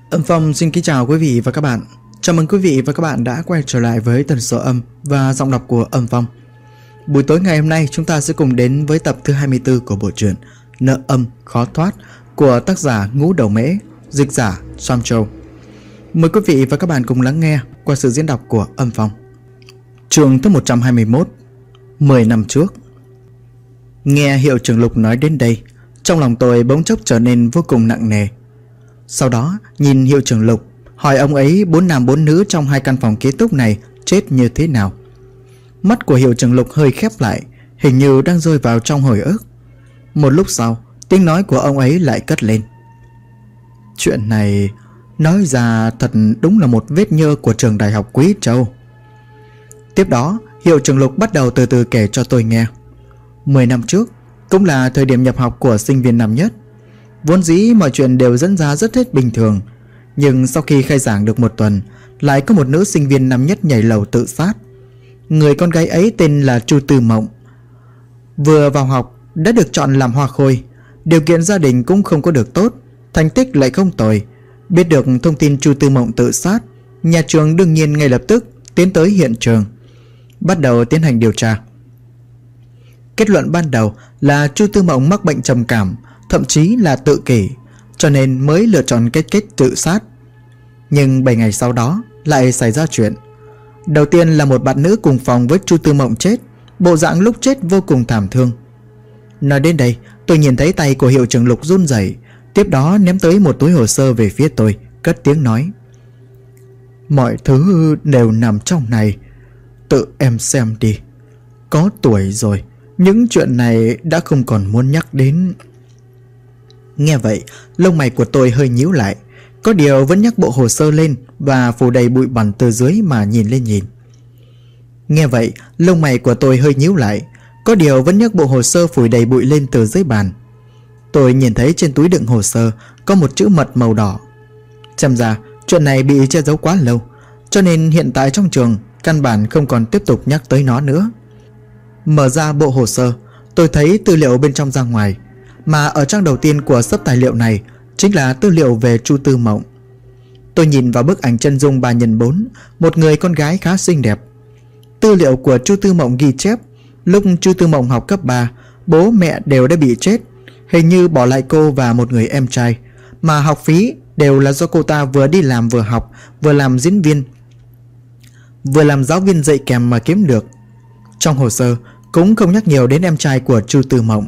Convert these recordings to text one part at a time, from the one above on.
Âm Phong xin kính chào quý vị và các bạn. Chào mừng quý vị và các bạn đã quay trở lại với tần số âm và giọng đọc của Âm Phong. Buổi tối ngày hôm nay chúng ta sẽ cùng đến với tập thứ 24 của bộ truyện Nợ Âm Khó Thoát của tác giả Ngũ Đầu Mễ, dịch giả Sam Châu. Mời quý vị và các bạn cùng lắng nghe qua sự diễn đọc của Âm Phong. Chương thứ 121, 10 năm trước. Nghe Hiệu trưởng Lục nói đến đây, trong lòng tôi bỗng chốc trở nên vô cùng nặng nề. Sau đó nhìn Hiệu trưởng Lục, hỏi ông ấy 4 nam 4 nữ trong 2 căn phòng ký túc này chết như thế nào. Mắt của Hiệu trưởng Lục hơi khép lại, hình như đang rơi vào trong hồi ức. Một lúc sau, tiếng nói của ông ấy lại cất lên. Chuyện này nói ra thật đúng là một vết nhơ của trường đại học Quý Châu. Tiếp đó, Hiệu trưởng Lục bắt đầu từ từ kể cho tôi nghe. 10 năm trước, cũng là thời điểm nhập học của sinh viên năm nhất. Vốn dĩ mọi chuyện đều diễn ra rất hết bình thường, nhưng sau khi khai giảng được một tuần, lại có một nữ sinh viên năm nhất nhảy lầu tự sát. Người con gái ấy tên là Chu Tư Mộng. Vừa vào học đã được chọn làm hoa khôi, điều kiện gia đình cũng không có được tốt, thành tích lại không tồi. Biết được thông tin Chu Tư Mộng tự sát, nhà trường đương nhiên ngay lập tức tiến tới hiện trường, bắt đầu tiến hành điều tra. Kết luận ban đầu là Chu Tư Mộng mắc bệnh trầm cảm, thậm chí là tự kỷ, cho nên mới lựa chọn cái cách tự sát. Nhưng 7 ngày sau đó lại xảy ra chuyện. Đầu tiên là một bạn nữ cùng phòng với Chu Tư Mộng chết, bộ dạng lúc chết vô cùng thảm thương. Nói đến đây, tôi nhìn thấy tay của Hiệu trưởng Lục run rẩy, tiếp đó ném tới một túi hồ sơ về phía tôi, cất tiếng nói: mọi thứ đều nằm trong này, tự em xem đi. Có tuổi rồi, những chuyện này đã không còn muốn nhắc đến. Nghe vậy, lông mày của tôi hơi nhíu lại, có điều vẫn nhắc bộ hồ sơ lên và phủ đầy bụi bặm từ dưới mà nhìn lên nhìn. Nghe vậy, lông mày của tôi hơi nhíu lại, có điều vẫn nhắc bộ hồ sơ phủ đầy bụi lên từ dưới bàn. Tôi nhìn thấy trên túi đựng hồ sơ có một chữ mật màu đỏ. Xem ra chuyện này bị che giấu quá lâu, cho nên hiện tại trong trường căn bản không còn tiếp tục nhắc tới nó nữa. Mở ra bộ hồ sơ, tôi thấy tư liệu bên trong ra ngoài, mà ở trang đầu tiên của xấp tài liệu này chính là tư liệu về Chu Tư Mộng. Tôi nhìn vào bức ảnh chân dung 3x4, một người con gái khá xinh đẹp. Tư liệu của Chu Tư Mộng ghi chép, lúc Chu Tư Mộng học cấp 3, bố mẹ đều đã bị chết, hình như bỏ lại cô và một người em trai, mà học phí đều là do cô ta vừa đi làm vừa học, vừa làm diễn viên, vừa làm giáo viên dạy kèm mà kiếm được. Trong hồ sơ cũng không nhắc nhiều đến em trai của Chu Tư Mộng.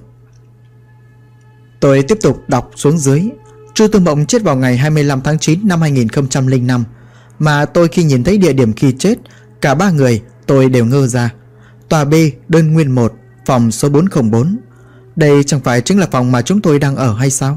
Tôi tiếp tục đọc xuống dưới. Chu Tư Mộng chết vào ngày 25 tháng 9 năm 2005, mà tôi khi nhìn thấy địa điểm khi chết, cả 3 người tôi đều ngơ ra. Tòa B, đơn nguyên 1, phòng số 404. Đây chẳng phải chính là phòng mà chúng tôi đang ở hay sao?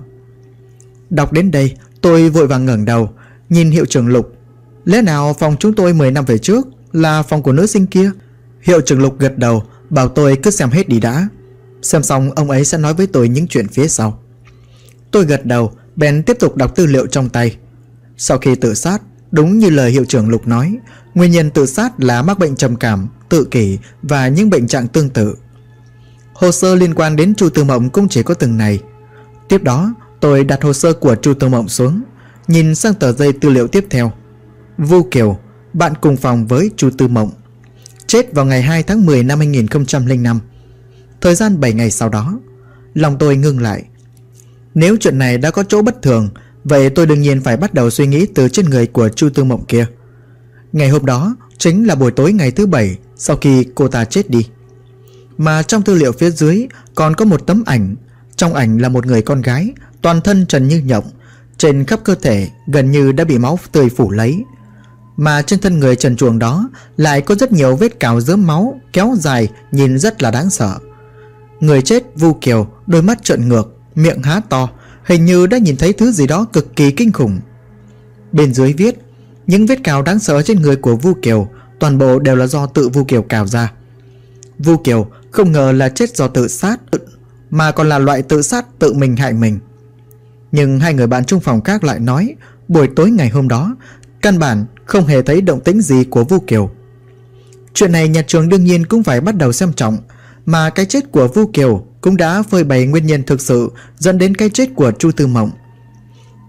Đọc đến đây, tôi vội vàng ngẩng đầu, nhìn Hiệu trưởng Lục. Lẽ nào phòng chúng tôi 10 năm về trước là phòng của nữ sinh kia? Hiệu trưởng Lục gật đầu, bảo tôi cứ xem hết đi đã. Xem xong ông ấy sẽ nói với tôi những chuyện phía sau. Tôi gật đầu, bèn tiếp tục đọc tư liệu trong tay. Sau khi tự sát, đúng như lời Hiệu trưởng Lục nói, nguyên nhân tự sát là mắc bệnh trầm cảm, tự kỷ và những bệnh trạng tương tự. Hồ sơ liên quan đến Chu Tư Mộng cũng chỉ có từng này. Tiếp đó, tôi đặt hồ sơ của Chu Tư Mộng xuống, nhìn sang tờ giấy tư liệu tiếp theo. Vu Kiều, bạn cùng phòng với Chu Tư Mộng, chết vào ngày 2 tháng 10 năm 2005. Thời gian 7 ngày sau đó. Lòng tôi ngưng lại. Nếu chuyện này đã có chỗ bất thường, vậy tôi đương nhiên phải bắt đầu suy nghĩ từ trên người của Chu Tư Mộng kia. Ngày hôm đó chính là buổi tối ngày thứ 7 sau khi cô ta chết đi. Mà trong tư liệu phía dưới còn có một tấm ảnh. Trong ảnh là một người con gái, toàn thân trần như nhộng, trên khắp cơ thể gần như đã bị máu tươi phủ lấy. Mà trên thân người trần truồng đó lại có rất nhiều vết cào rớm máu kéo dài, nhìn rất là đáng sợ. Người chết Vu Kiều đôi mắt trợn ngược, miệng há to, hình như đã nhìn thấy thứ gì đó cực kỳ kinh khủng. Bên dưới viết, những vết cào đáng sợ trên người của Vu Kiều toàn bộ đều là do tự Vu Kiều cào ra. Vu Kiều không ngờ là chết do tự sát, mà còn là loại tự sát tự mình hại mình. Nhưng hai người bạn chung phòng khác lại nói buổi tối ngày hôm đó căn bản không hề thấy động tĩnh gì của Vu Kiều. Chuyện này nhà trường đương nhiên cũng phải bắt đầu xem trọng, mà cái chết của Vu Kiều cũng đã phơi bày nguyên nhân thực sự dẫn đến cái chết của Chu Tư Mộng.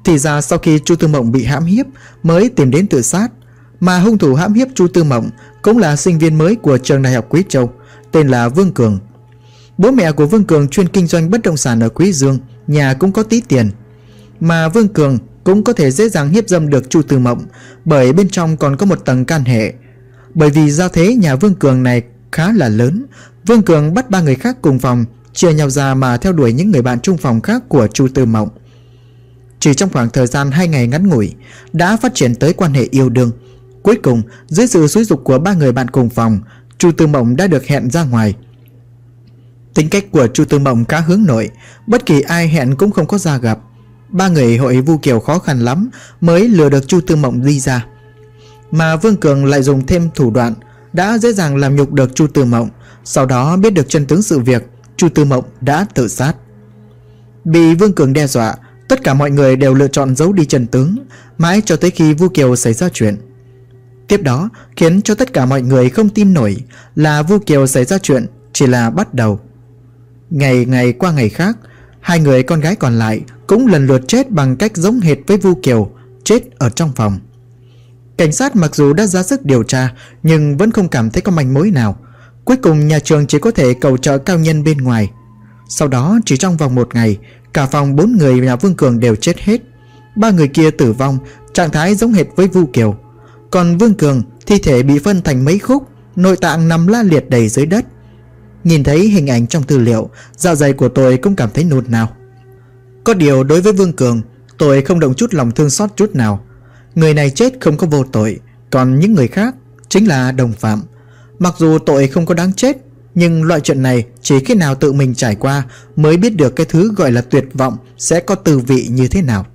Thì ra sau khi Chu Tư Mộng bị hãm hiếp mới tìm đến tự sát, mà hung thủ hãm hiếp Chu Tư Mộng cũng là sinh viên mới của trường đại học Quý Châu, tên là Vương Cường. Bố mẹ của Vương Cường chuyên kinh doanh bất động sản ở Quý Dương, nhà cũng có tí tiền. Mà Vương Cường cũng có thể dễ dàng hiếp dâm được Chu Tư Mộng, bởi bên trong còn có một tầng can hệ. Bởi vì gia thế nhà Vương Cường này khá là lớn, Vương Cường bắt 3 người khác cùng phòng chia nhau ra mà theo đuổi những người bạn chung phòng khác của Chu Tư Mộng. Chỉ trong khoảng thời gian 2 ngày ngắn ngủi đã phát triển tới quan hệ yêu đương. Cuối cùng dưới sự xúi giục của 3 người bạn cùng phòng, Chu Tư Mộng đã được hẹn ra ngoài. Tính cách của Chu Tư Mộng khá hướng nội, bất kỳ ai hẹn cũng không có ra gặp. 3 người hội Vu Kiều khó khăn lắm mới lừa được Chu Tư Mộng đi ra. Mà Vương Cường lại dùng thêm thủ đoạn, đã dễ dàng làm nhục được Chu Tư Mộng. Sau đó biết được chân tướng sự việc, Chu Tư Mộng đã tự sát. Bị Vương Cường đe dọa, tất cả mọi người đều lựa chọn giấu đi chân tướng, mãi cho tới khi Vu Kiều xảy ra chuyện. Tiếp đó khiến cho tất cả mọi người không tin nổi là Vu Kiều xảy ra chuyện chỉ là bắt đầu. Ngày qua ngày khác, 2 người con gái còn lại cũng lần lượt chết bằng cách giống hệt với Vu Kiều, chết ở trong phòng. Cảnh sát mặc dù đã ra sức điều tra nhưng vẫn không cảm thấy có manh mối nào. Cuối cùng nhà trường chỉ có thể cầu trợ cao nhân bên ngoài. Sau đó chỉ trong vòng 1 ngày, cả phòng 4 người nhà Vương Cường đều chết hết. 3 người kia tử vong, trạng thái giống hệt với Vu Kiều. Còn Vương Cường, thi thể bị phân thành mấy khúc, nội tạng nằm la liệt đầy dưới đất. Nhìn thấy hình ảnh trong tư liệu, dạ dày của tôi cũng cảm thấy nôn nao. Có điều đối với Vương Cường, tôi không động chút lòng thương xót chút nào. Người này chết không có vô tội, còn những người khác chính là đồng phạm. Mặc dù tội không có đáng chết, nhưng loại chuyện này chỉ khi nào tự mình trải qua mới biết được cái thứ gọi là tuyệt vọng sẽ có tư vị như thế nào.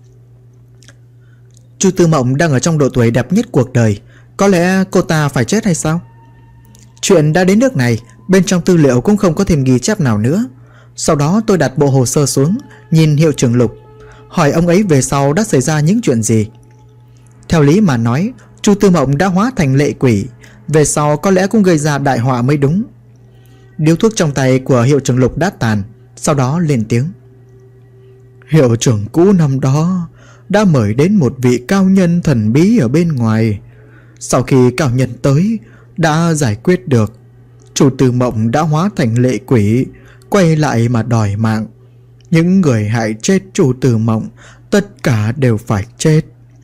Chu Tư Mộng đang ở trong độ tuổi đẹp nhất cuộc đời, có lẽ cô ta phải chết hay sao? Chuyện đã đến nước này, bên trong tư liệu cũng không có thêm ghi chép nào nữa. Sau đó tôi đặt bộ hồ sơ xuống, nhìn hiệu trưởng Lục, hỏi ông ấy về sau đã xảy ra những chuyện gì. Theo lý mà nói, Chu Tư Mộng đã hóa thành lệ quỷ, về sau có lẽ cũng gây ra đại họa mới đúng. Điếu thuốc trong tay của hiệu trưởng Lục đã tàn, sau đó lên tiếng. Hiệu trưởng cũ năm đó đã mời đến một vị cao nhân thần bí ở bên ngoài. Sau khi cao nhân tới, đã giải quyết được. Chu Tư Mộng đã hóa thành lệ quỷ, quay lại mà đòi mạng. Những người hại chết Chu Tư Mộng tất cả đều phải chết.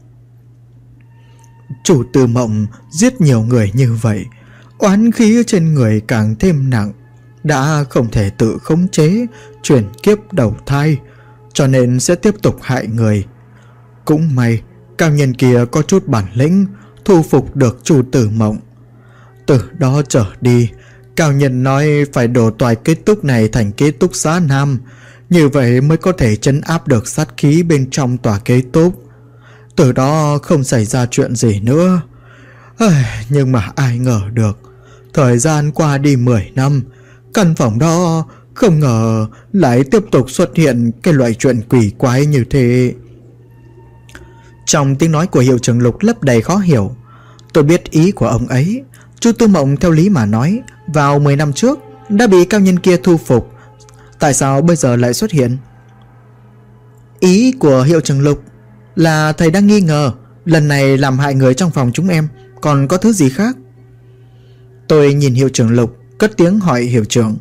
Chu Tư Mộng giết nhiều người như vậy, oán khí trên người càng thêm nặng, đã không thể tự khống chế, chuyển kiếp đầu thai, cho nên sẽ tiếp tục hại người. Cũng may cao nhân kia có chút bản lĩnh, thu phục được Chu Tư Mộng. Từ đó trở đi, cao nhân nói phải đổ tòa kết túc này thành ký túc xá nam, như vậy mới có thể trấn áp được sát khí bên trong tòa ký túc. Từ đó không xảy ra chuyện gì nữa. Nhưng mà ai ngờ được, thời gian qua đi 10 năm, căn phòng đó không ngờ lại tiếp tục xuất hiện cái loại chuyện quỷ quái như thế. Trong tiếng nói của hiệu trưởng Lục lấp đầy khó hiểu. Tôi biết ý của ông ấy. Chu Tư Mộng theo lý mà nói, vào 10 năm trước đã bị cao nhân kia thu phục, tại sao bây giờ lại xuất hiện? Ý của hiệu trưởng Lục là thầy đang nghi ngờ lần này làm hại người trong phòng chúng em còn có thứ gì khác. Tôi nhìn hiệu trưởng Lục, cất tiếng hỏi hiệu trưởng.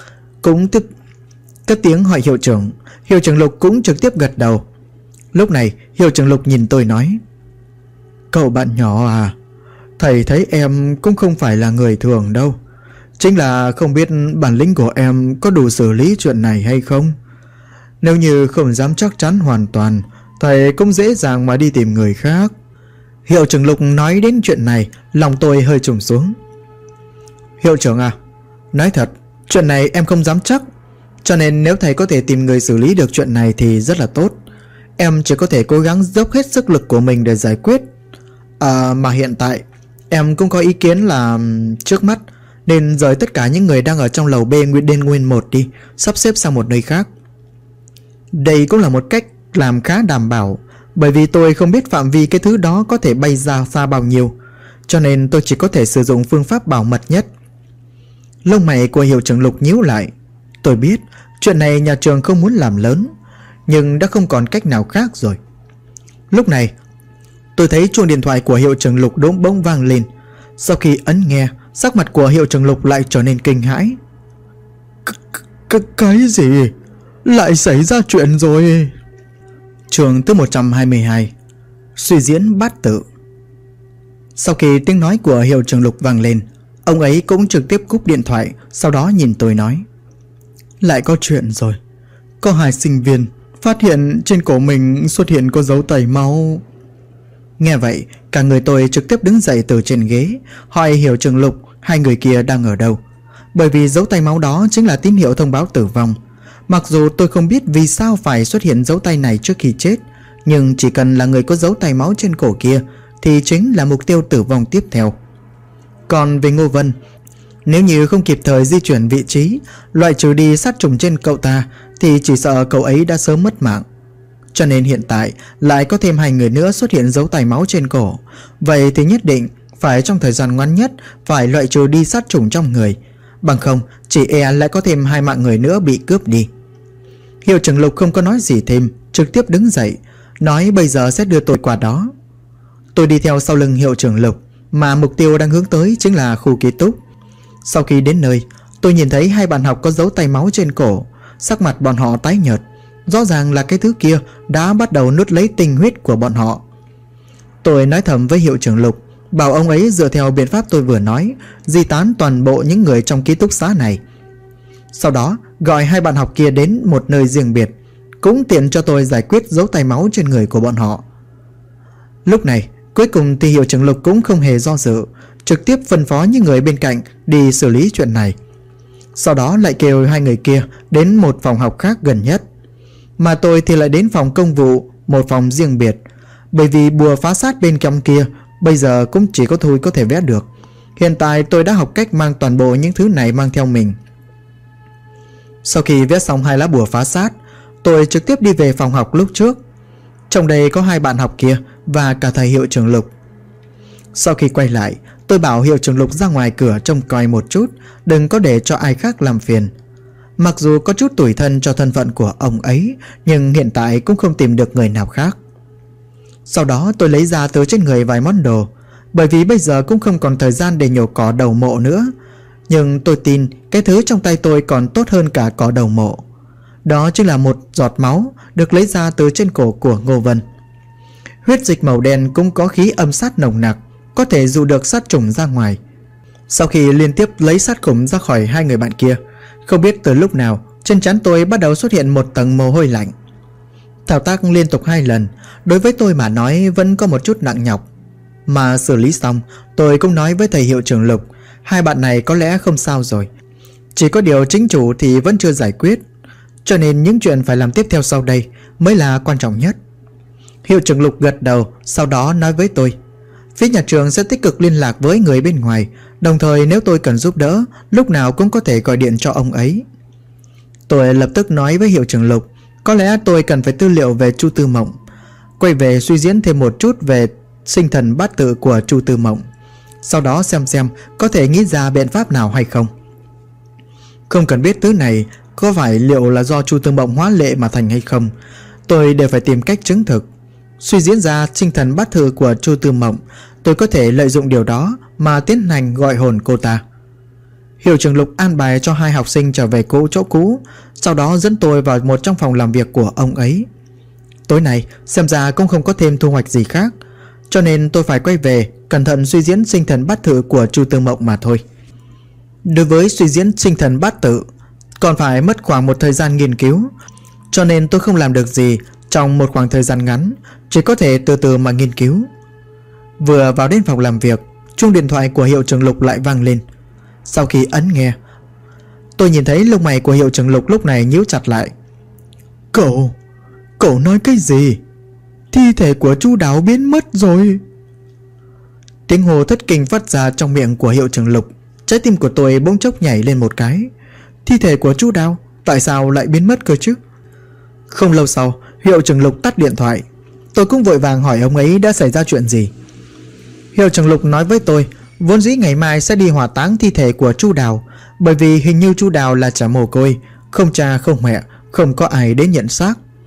Hiệu trưởng Lục cũng trực tiếp gật đầu. Lúc này hiệu trưởng Lục nhìn tôi nói: Cậu bạn nhỏ à, thầy thấy em cũng không phải là người thường đâu. Chính là không biết bản lĩnh của em có đủ xử lý chuyện này hay không. Nếu như không dám chắc chắn hoàn toàn, thầy cũng dễ dàng mà đi tìm người khác. Hiệu trưởng Lục nói đến chuyện này, lòng tôi hơi trùng xuống. Hiệu trưởng à, nói thật, chuyện này em không dám chắc. Cho nên nếu thầy có thể tìm người xử lý được chuyện này thì rất là tốt. Em chỉ có thể cố gắng dốc hết sức lực của mình để giải quyết. Mà hiện tại em cũng có ý kiến là trước mắt nên rời tất cả những người đang ở trong lầu B Nguyên 1 đi, sắp xếp sang một nơi khác. Đây cũng là một cách làm khá đảm bảo, bởi vì tôi không biết phạm vi cái thứ đó có thể bay ra xa bao nhiêu, cho nên tôi chỉ có thể sử dụng phương pháp bảo mật nhất. Lông mày của hiệu trưởng Lục nhíu lại. Tôi biết chuyện này nhà trường không muốn làm lớn, nhưng đã không còn cách nào khác rồi. Lúc này tôi thấy chuông điện thoại của hiệu trưởng Lục đống bỗng vang lên. Sau khi ấn nghe, sắc mặt của hiệu trưởng Lục lại trở nên kinh hãi. Cái gì? Lại xảy ra chuyện rồi? Chương thứ 122. Suy diễn bát tự. Sau khi tiếng nói của hiệu trưởng Lục vang lên, ông ấy cũng trực tiếp cúp điện thoại. Sau đó nhìn tôi nói: lại có chuyện rồi. Có 2 sinh viên phát hiện trên cổ mình xuất hiện có dấu tẩy máu. Nghe vậy, cả người tôi trực tiếp đứng dậy từ trên ghế, hỏi hiệu trưởng Lục 2 người kia đang ở đâu. Bởi vì dấu tay máu đó chính là tín hiệu thông báo tử vong. Mặc dù tôi không biết vì sao phải xuất hiện dấu tay này trước khi chết, nhưng chỉ cần là người có dấu tay máu trên cổ kia thì chính là mục tiêu tử vong tiếp theo. Còn về Ngô Vân, nếu như không kịp thời di chuyển vị trí, loại trừ đi sát trùng trên cậu ta, thì chỉ sợ cậu ấy đã sớm mất mạng. Cho nên hiện tại lại có thêm 2 người nữa xuất hiện dấu tay máu trên cổ. Vậy thì nhất định phải trong thời gian ngắn nhất phải loại trừ đi sát trùng trong người. Bằng không chỉ e lại có thêm 2 mạng người nữa bị cướp đi. Hiệu trưởng Lục không có nói gì thêm, trực tiếp đứng dậy, nói bây giờ sẽ đưa tôi qua đó. Tôi đi theo sau lưng hiệu trưởng Lục, mà mục tiêu đang hướng tới chính là khu ký túc. Sau khi đến nơi, tôi nhìn thấy 2 bạn học có dấu tay máu trên cổ. Sắc mặt bọn họ tái nhợt, rõ ràng là cái thứ kia đã bắt đầu nuốt lấy tinh huyết của bọn họ. Tôi nói thầm với hiệu trưởng Lục, bảo ông ấy dựa theo biện pháp tôi vừa nói, di tán toàn bộ những người trong ký túc xá này. Sau đó gọi 2 bạn học kia đến một nơi riêng biệt, cũng tiện cho tôi giải quyết dấu tay máu trên người của bọn họ. Lúc này cuối cùng thì hiệu trưởng Lục cũng không hề do dự, trực tiếp phân phó những người bên cạnh đi xử lý chuyện này. Sau đó lại kêu 2 người kia đến một phòng học khác gần nhất, mà tôi thì lại đến phòng công vụ, một phòng riêng biệt. Bởi vì bùa phá sát bên trong kia bây giờ cũng chỉ có tôi có thể vẽ được. Hiện tại tôi đã học cách mang toàn bộ những thứ này mang theo mình. Sau khi vẽ xong 2 lá bùa phá sát, tôi trực tiếp đi về phòng học lúc trước. Trong đây có 2 bạn học kia và cả thầy hiệu trưởng Lục. Sau khi quay lại, tôi bảo hiệu trưởng Lục ra ngoài cửa trông coi một chút, đừng có để cho ai khác làm phiền. Mặc dù có chút tủi thân cho thân phận của ông ấy, nhưng hiện tại cũng không tìm được người nào khác. Sau đó tôi lấy ra từ trên người vài món đồ, bởi vì bây giờ cũng không còn thời gian để nhổ cỏ đầu mộ nữa. Nhưng tôi tin cái thứ trong tay tôi còn tốt hơn cả cỏ đầu mộ. Đó chính là một giọt máu được lấy ra từ trên cổ của Ngô Vân. Huyết dịch màu đen cũng có khí âm sát nồng nặc, có thể dụ được sát trùng ra ngoài. Sau khi liên tiếp lấy sát khủng ra khỏi 2 người bạn kia, không biết từ lúc nào trên trán tôi bắt đầu xuất hiện một tầng mồ hôi lạnh. Thao tác liên tục 2 lần, đối với tôi mà nói vẫn có một chút nặng nhọc. Mà xử lý xong, tôi cũng nói với thầy hiệu trưởng Lục, 2 bạn này có lẽ không sao rồi. Chỉ có điều chính chủ thì vẫn chưa giải quyết, cho nên những chuyện phải làm tiếp theo sau đây mới là quan trọng nhất. Hiệu trưởng Lục gật đầu, sau đó nói với tôi, phía nhà trường sẽ tích cực liên lạc với người bên ngoài, đồng thời nếu tôi cần giúp đỡ, lúc nào cũng có thể gọi điện cho ông ấy. Tôi lập tức nói với hiệu trưởng Lục, có lẽ tôi cần phải tư liệu về Chu Tư Mộng, quay về suy diễn thêm một chút về sinh thần bát tự của Chu Tư Mộng, sau đó xem có thể nghĩ ra biện pháp nào hay không. Không cần biết thứ này có phải liệu là do Chu Tư Mộng hóa lệ mà thành hay không, tôi đều phải tìm cách chứng thực. Suy diễn ra sinh thần bát tự của Chu Tư Mộng, tôi có thể lợi dụng điều đó mà tiến hành gọi hồn cô ta. Hiệu trưởng Lục an bài cho 2 học sinh trở về chỗ cũ, sau đó dẫn tôi vào một trong phòng làm việc của ông ấy. Tối nay xem ra cũng không có thêm thu hoạch gì khác, cho nên tôi phải quay về cẩn thận suy diễn sinh thần bát tự của Chu Tư Mộng mà thôi. Đối với suy diễn sinh thần bát tự còn phải mất khoảng một thời gian nghiên cứu, cho nên tôi không làm được gì trong một khoảng thời gian ngắn, chỉ có thể từ từ mà nghiên cứu. Vừa vào đến phòng làm việc, chuông điện thoại của hiệu trưởng Lục lại vang lên. Sau khi ấn nghe, tôi nhìn thấy lông mày của hiệu trưởng Lục lúc này nhíu chặt lại. Cậu nói cái gì? Thi thể của Chu Đào biến mất rồi. Tiếng hô thất kinh phát ra trong miệng của hiệu trưởng Lục. Trái tim của tôi bỗng chốc nhảy lên một cái. Thi thể của Chu Đào tại sao lại biến mất cơ chứ? Không lâu sau, hiệu trưởng Lục tắt điện thoại. Tôi cũng vội vàng hỏi ông ấy đã xảy ra chuyện gì. Hiệu trưởng Lục nói với tôi, vốn dĩ ngày mai sẽ đi hỏa táng thi thể của Chu Đào, bởi vì hình như Chu Đào là trẻ mồ côi, không cha không mẹ, không có ai đến nhận xác.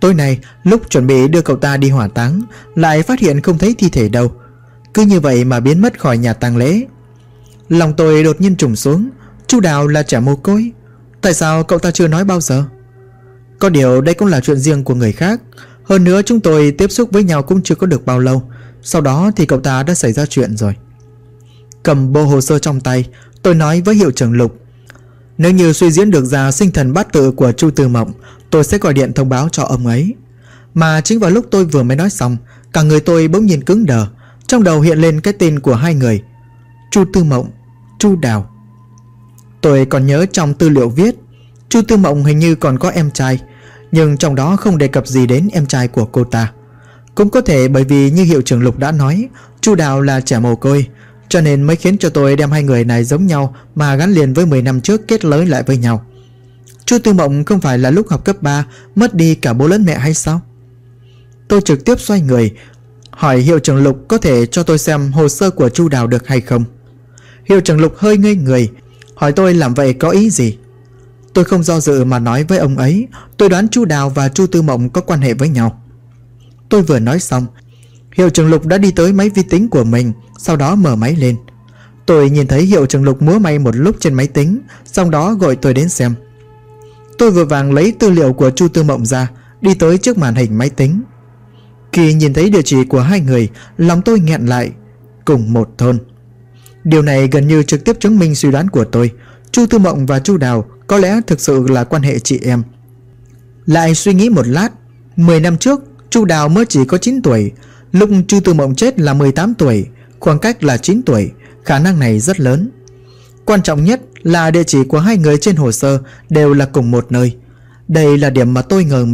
Tối nay lúc chuẩn bị đưa cậu ta đi hỏa táng, lại phát hiện không thấy thi thể đâu. Cứ như vậy mà biến mất khỏi nhà tang lễ. Lòng tôi đột nhiên trùng xuống. Chu Đào là trẻ mồ côi, tại sao cậu ta chưa nói bao giờ? Có điều đây cũng là chuyện riêng của người khác. Hơn nữa chúng tôi tiếp xúc với nhau cũng chưa có được bao lâu. Sau đó thì cậu ta đã xảy ra chuyện rồi. Cầm bộ hồ sơ trong tay, tôi nói với hiệu trưởng Lục, nếu như suy diễn được ra sinh thần bát tự của Chu Tư Mộng, tôi sẽ gọi điện thông báo cho ông ấy. Mà chính vào lúc tôi vừa mới nói xong, cả người tôi bỗng nhiên cứng đờ. Trong đầu hiện lên cái tên của hai người: Chu Tư Mộng, Chu Đào. Tôi còn nhớ trong tư liệu viết Chu Tư Mộng hình như còn có em trai, nhưng trong đó không đề cập gì đến em trai của cô ta. Cũng có thể bởi vì như hiệu trưởng Lục đã nói, Chu Đào là trẻ mồ côi, cho nên mới khiến cho tôi đem hai người này giống nhau mà gắn liền với 10 năm trước kết nối lại với nhau. Chu Tư Mộng không phải là lúc học cấp 3 mất đi cả bố lẫn mẹ hay sao? Tôi trực tiếp xoay người hỏi hiệu trưởng Lục có thể cho tôi xem hồ sơ của Chu Đào được hay không. Hiệu trưởng Lục hơi ngây người, hỏi tôi làm vậy có ý gì. Tôi không do dự mà nói với ông ấy tôi đoán Chu Đào và Chu Tư Mộng có quan hệ với nhau. Tôi vừa nói xong, hiệu trưởng Lục đã đi tới máy vi tính của mình, sau đó mở máy lên. Tôi nhìn thấy hiệu trưởng Lục múa may một lúc trên máy tính, sau đó gọi tôi đến xem. Tôi vội vàng lấy tư liệu của Chu Tư Mộng ra, đi tới trước màn hình máy tính. Khi nhìn thấy địa chỉ của hai người, lòng tôi nghẹn lại. Cùng một thôn. Điều này gần như trực tiếp chứng minh suy đoán của tôi. Chu Tư Mộng và Chu Đào có lẽ thực sự là quan hệ chị em. Lại suy nghĩ một lát, 10 năm trước Chu Đào mới chỉ có 9 tuổi, lúc Chu Tư Mộng chết là 18 tuổi, khoảng cách là 9 tuổi, khả năng này rất lớn. Quan trọng nhất là địa chỉ của hai người trên hồ sơ đều là cùng một nơi. Đây là điểm mà tôi ngờ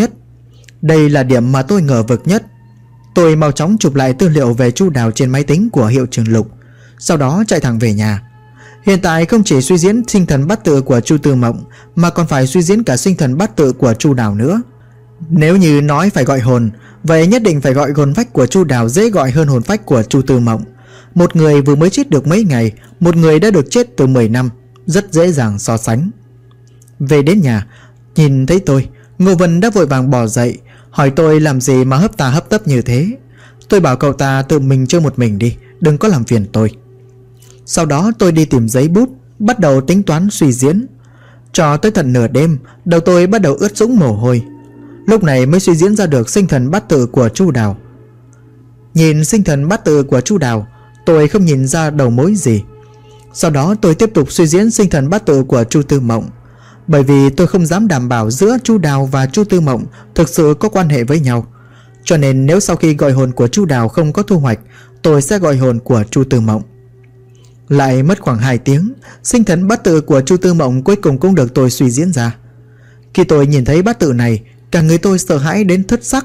vực nhất. Tôi mau chóng chụp lại tư liệu về Chu Đào trên máy tính của hiệu trưởng Lục, sau đó chạy thẳng về nhà. Hiện tại không chỉ suy diễn sinh thần bát tự của Chu Tư Mộng, mà còn phải suy diễn cả sinh thần bát tự của Chu Đào nữa. Nếu như nói phải gọi hồn, vậy nhất định phải gọi hồn phách của Chu Đào dễ gọi hơn hồn phách của Chu Tư Mộng. Một người vừa mới chết được mấy ngày, một người đã được chết từ 10 năm, rất dễ dàng so sánh. Về đến nhà, nhìn thấy tôi, Ngô Vân đã vội vàng bỏ dậy, hỏi tôi làm gì mà hấp tà hấp tấp như thế. Tôi bảo cậu ta tự mình chơi một mình đi, đừng có làm phiền tôi. Sau đó tôi đi tìm giấy bút, bắt đầu tính toán suy diễn. Cho tới tận nửa đêm, đầu tôi bắt đầu ướt sũng mồ hôi. Lúc này mới suy diễn ra được sinh thần bát tự của Chu Đào. Nhìn sinh thần bát tự của Chu Đào, tôi không nhìn ra đầu mối gì. Sau đó tôi tiếp tục suy diễn sinh thần bát tự của Chu Tư Mộng. Bởi vì tôi không dám đảm bảo giữa Chu Đào và Chu Tư Mộng thực sự có quan hệ với nhau, cho nên nếu sau khi gọi hồn của Chu Đào không có thu hoạch, tôi sẽ gọi hồn của Chu Tư Mộng. Lại mất khoảng 2 tiếng, sinh thần bát tự của Chu Tư Mộng cuối cùng cũng được tôi suy diễn ra. Khi tôi nhìn thấy bát tự này, cả người tôi sợ hãi đến thất sắc.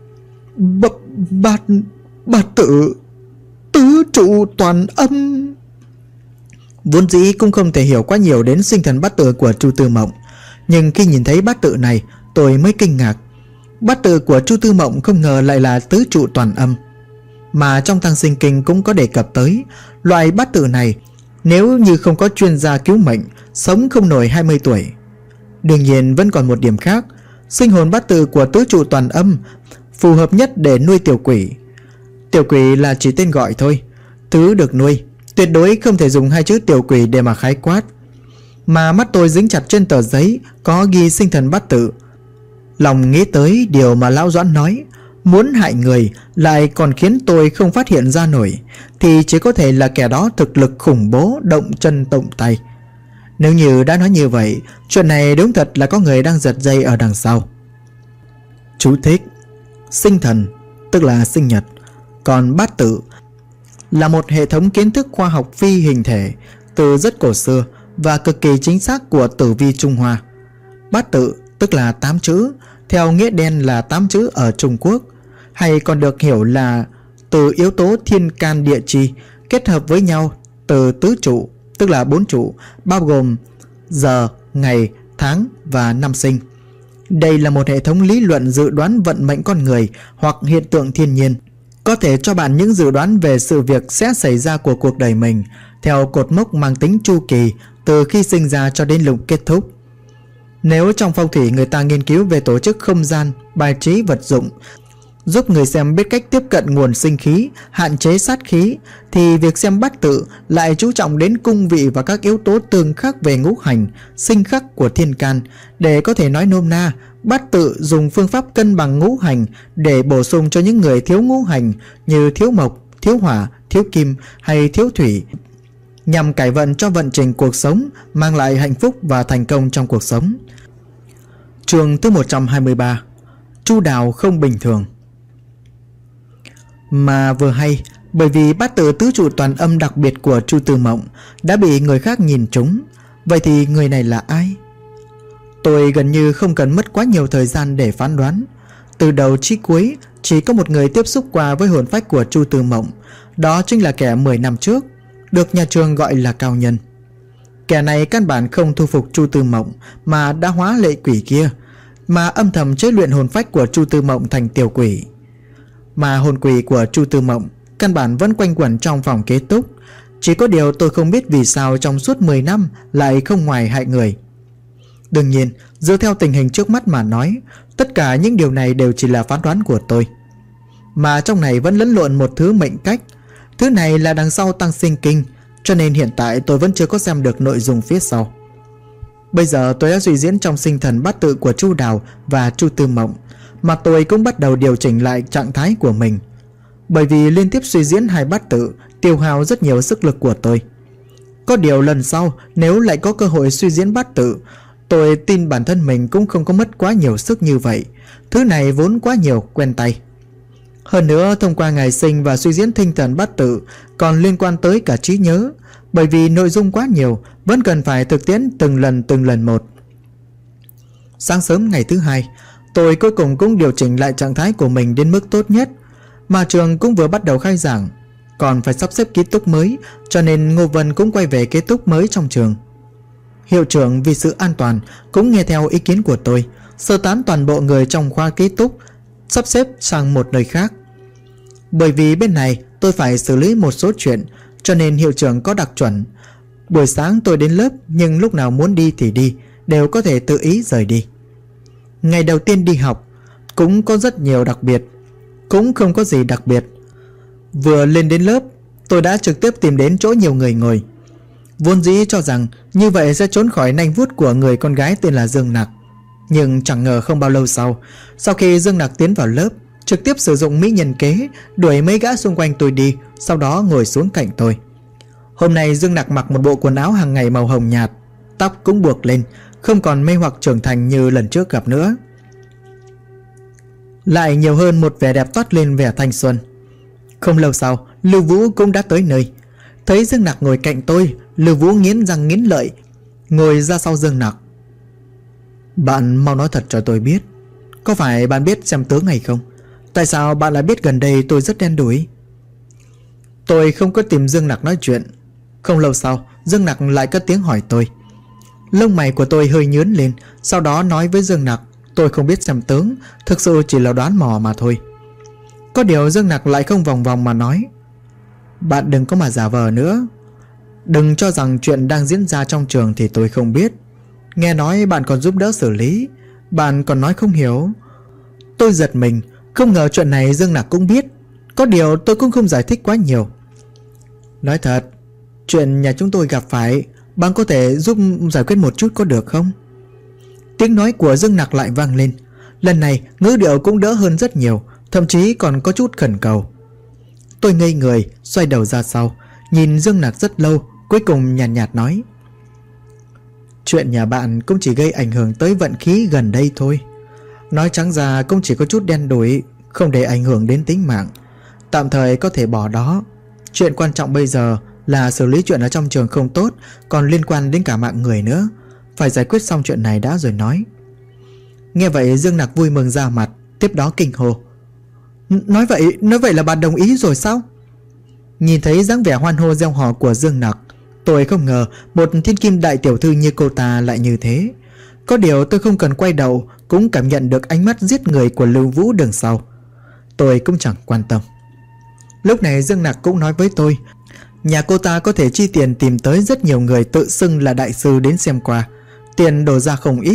Bát tự tứ trụ toàn âm. Vốn dĩ cũng không thể hiểu quá nhiều đến sinh thần bát tự của Chu Tư Mộng, nhưng khi nhìn thấy bát tự này, tôi mới kinh ngạc. Bát tự của Chu Tư Mộng không ngờ lại là tứ trụ toàn âm, mà trong Tăng Sinh Kinh cũng có đề cập tới. Loại bát tự này nếu như không có chuyên gia cứu mệnh, sống không nổi 20 tuổi. Đương nhiên vẫn còn một điểm khác. Sinh hồn bát tự của tứ trụ toàn âm phù hợp nhất để nuôi tiểu quỷ. Tiểu quỷ là chỉ tên gọi thôi, thứ được nuôi tuyệt đối không thể dùng hai chữ tiểu quỷ để mà khái quát. Mà mắt tôi dính chặt trên tờ giấy có ghi sinh thần bát tự. Lòng nghĩ tới điều mà Lão Doãn nói, muốn hại người lại còn khiến tôi không phát hiện ra nổi, thì chỉ có thể là kẻ đó thực lực khủng bố, động chân động tay. Nếu như đã nói như vậy, chuyện này đúng thật là có người đang giật dây ở đằng sau. Chú thích: sinh thần tức là sinh nhật, còn bát tự là một hệ thống kiến thức khoa học phi hình thể từ rất cổ xưa và cực kỳ chính xác của tử vi Trung Hoa. Bát tự tức là 8 chữ, theo nghĩa đen là 8 chữ ở Trung Quốc, hay còn được hiểu là từ yếu tố thiên can địa chi kết hợp với nhau từ tứ trụ, tức là 4 trụ, bao gồm giờ, ngày, tháng và năm sinh. Đây là một hệ thống lý luận dự đoán vận mệnh con người hoặc hiện tượng thiên nhiên, có thể cho bạn những dự đoán về sự việc sẽ xảy ra của cuộc đời mình theo cột mốc mang tính chu kỳ từ khi sinh ra cho đến lúc kết thúc. Nếu trong phong thủy người ta nghiên cứu về tổ chức không gian, bài trí vật dụng, giúp người xem biết cách tiếp cận nguồn sinh khí, hạn chế sát khí, thì việc xem bát tự lại chú trọng đến cung vị và các yếu tố tương khắc về ngũ hành, sinh khắc của thiên can. Để có thể nói nôm na, bát tự dùng phương pháp cân bằng ngũ hành để bổ sung cho những người thiếu ngũ hành như thiếu mộc, thiếu hỏa, thiếu kim hay thiếu thủy, nhằm cải vận cho vận trình cuộc sống, mang lại hạnh phúc và thành công trong cuộc sống. Chương thứ 123: Chu đào không bình thường. Mà vừa hay, bởi vì bát tự tứ trụ toàn âm đặc biệt của Chu Tư Mộng đã bị người khác nhìn trúng. Vậy thì người này là ai? Tôi gần như không cần mất quá nhiều thời gian để phán đoán. Từ đầu chí cuối chỉ có một người tiếp xúc qua với hồn phách của Chu Tư Mộng. Đó chính là kẻ 10 năm trước được nhà trường gọi là Cao Nhân. Kẻ này căn bản không thu phục Chu Tư Mộng mà đã hóa lệ quỷ kia, mà âm thầm chế luyện hồn phách của Chu Tư Mộng thành tiểu quỷ. Mà hồn quỷ của Chu Tư Mộng căn bản vẫn quanh quẩn trong phòng kế túc. Chỉ có điều tôi không biết vì sao trong suốt 10 năm lại không ngoài hại người. Đương nhiên, dựa theo tình hình trước mắt mà nói, tất cả những điều này đều chỉ là phán đoán của tôi. Mà trong này vẫn lẫn lộn một thứ mệnh cách. Thứ này là đằng sau tăng sinh kinh, cho nên hiện tại tôi vẫn chưa có xem được nội dung phía sau. Bây giờ tôi đã suy diễn trong sinh thần bát tự của Chu Đào và Chu Tư Mộng, mà tôi cũng bắt đầu điều chỉnh lại trạng thái của mình. Bởi vì liên tiếp suy diễn hai bát tự tiêu hao rất nhiều sức lực của tôi. Có điều lần sau nếu lại có cơ hội suy diễn bát tự, tôi tin bản thân mình cũng không có mất quá nhiều sức như vậy. Thứ này vốn quá nhiều quen tay. Hơn nữa, thông qua ngày sinh và suy diễn tinh thần bát tự còn liên quan tới cả trí nhớ. Bởi vì nội dung quá nhiều, vẫn cần phải thực tiễn từng lần một. Sáng sớm ngày thứ hai, tôi cuối cùng cũng điều chỉnh lại trạng thái của mình đến mức tốt nhất. Mà trường cũng vừa bắt đầu khai giảng, còn phải sắp xếp ký túc mới, cho nên Ngô Vân cũng quay về ký túc mới trong trường. Hiệu trưởng vì sự an toàn cũng nghe theo ý kiến của tôi, sơ tán toàn bộ người trong khoa ký túc, sắp xếp sang một nơi khác. Bởi vì bên này tôi phải xử lý một số chuyện, cho nên hiệu trưởng có đặc chuẩn. Buổi sáng tôi đến lớp, nhưng lúc nào muốn đi thì đi, đều có thể tự ý rời đi. Ngày đầu tiên đi học cũng có rất nhiều đặc biệt, cũng không có gì đặc biệt. Vừa lên đến lớp, tôi đã trực tiếp tìm đến chỗ nhiều người ngồi. Vốn dĩ cho rằng như vậy sẽ trốn khỏi nanh vuốt của người con gái tên là Dương Nặc. Nhưng chẳng ngờ không bao lâu sau khi Dương Nặc tiến vào lớp, trực tiếp sử dụng mỹ nhân kế đuổi mấy gã xung quanh tôi đi, sau đó ngồi xuống cạnh tôi. Hôm nay Dương Nặc mặc một bộ quần áo hàng ngày màu hồng nhạt, tóc cũng buộc lên, không còn mê hoặc trưởng thành như lần trước gặp nữa. Lại nhiều hơn một vẻ đẹp toát lên vẻ thanh xuân. Không lâu sau, Lưu Vũ cũng đã tới nơi. Thấy Dương Nặc ngồi cạnh tôi, Lưu Vũ nghiến răng nghiến lợi, ngồi ra sau Dương Nặc. Bạn mau nói thật cho tôi biết, có phải bạn biết xem tướng hay không? Tại sao bạn lại biết gần đây tôi rất đen đủi? Tôi không có tìm Dương Nặc nói chuyện. Không lâu sau, Dương Nặc lại cất tiếng hỏi tôi. Lông mày của tôi hơi nhướng lên, sau đó nói với Dương Nặc, tôi không biết xem tướng, thực sự chỉ là đoán mò mà thôi. Có điều Dương Nặc lại không vòng vòng mà nói, bạn đừng có mà giả vờ nữa. Đừng cho rằng chuyện đang diễn ra trong trường thì tôi không biết. Nghe nói bạn còn giúp đỡ xử lý, bạn còn nói không hiểu. Tôi giật mình, không ngờ chuyện này Dương Nặc cũng biết. Có điều tôi cũng không giải thích quá nhiều. Nói thật, chuyện nhà chúng tôi gặp phải, bạn có thể giúp giải quyết một chút có được không? Tiếng nói của Dương Nặc lại vang lên. Lần này ngữ điệu cũng đỡ hơn rất nhiều, thậm chí còn có chút khẩn cầu. Tôi ngây người, xoay đầu ra sau, nhìn Dương Nặc rất lâu, cuối cùng nhàn nhạt nói, chuyện nhà bạn cũng chỉ gây ảnh hưởng tới vận khí gần đây thôi. Nói trắng ra cũng chỉ có chút đen đủi, không để ảnh hưởng đến tính mạng. Tạm thời có thể bỏ đó. Chuyện quan trọng bây giờ là xử lý chuyện ở trong trường không tốt, còn liên quan đến cả mạng người nữa. Phải giải quyết xong chuyện này đã rồi nói. Nghe vậy Dương Nặc vui mừng ra mặt, tiếp đó kinh hô, Nói vậy là bạn đồng ý rồi sao? Nhìn thấy dáng vẻ hoan hô reo hò của Dương Nặc, tôi không ngờ một thiên kim đại tiểu thư như cô ta lại như thế. Có điều tôi không cần quay đầu cũng cảm nhận được ánh mắt giết người của Lưu Vũ đằng sau. Tôi cũng chẳng quan tâm. Lúc này Dương Nặc cũng nói với tôi, nhà cô ta có thể chi tiền tìm tới rất nhiều người tự xưng là đại sư đến xem qua. Tiền đổ ra không ít,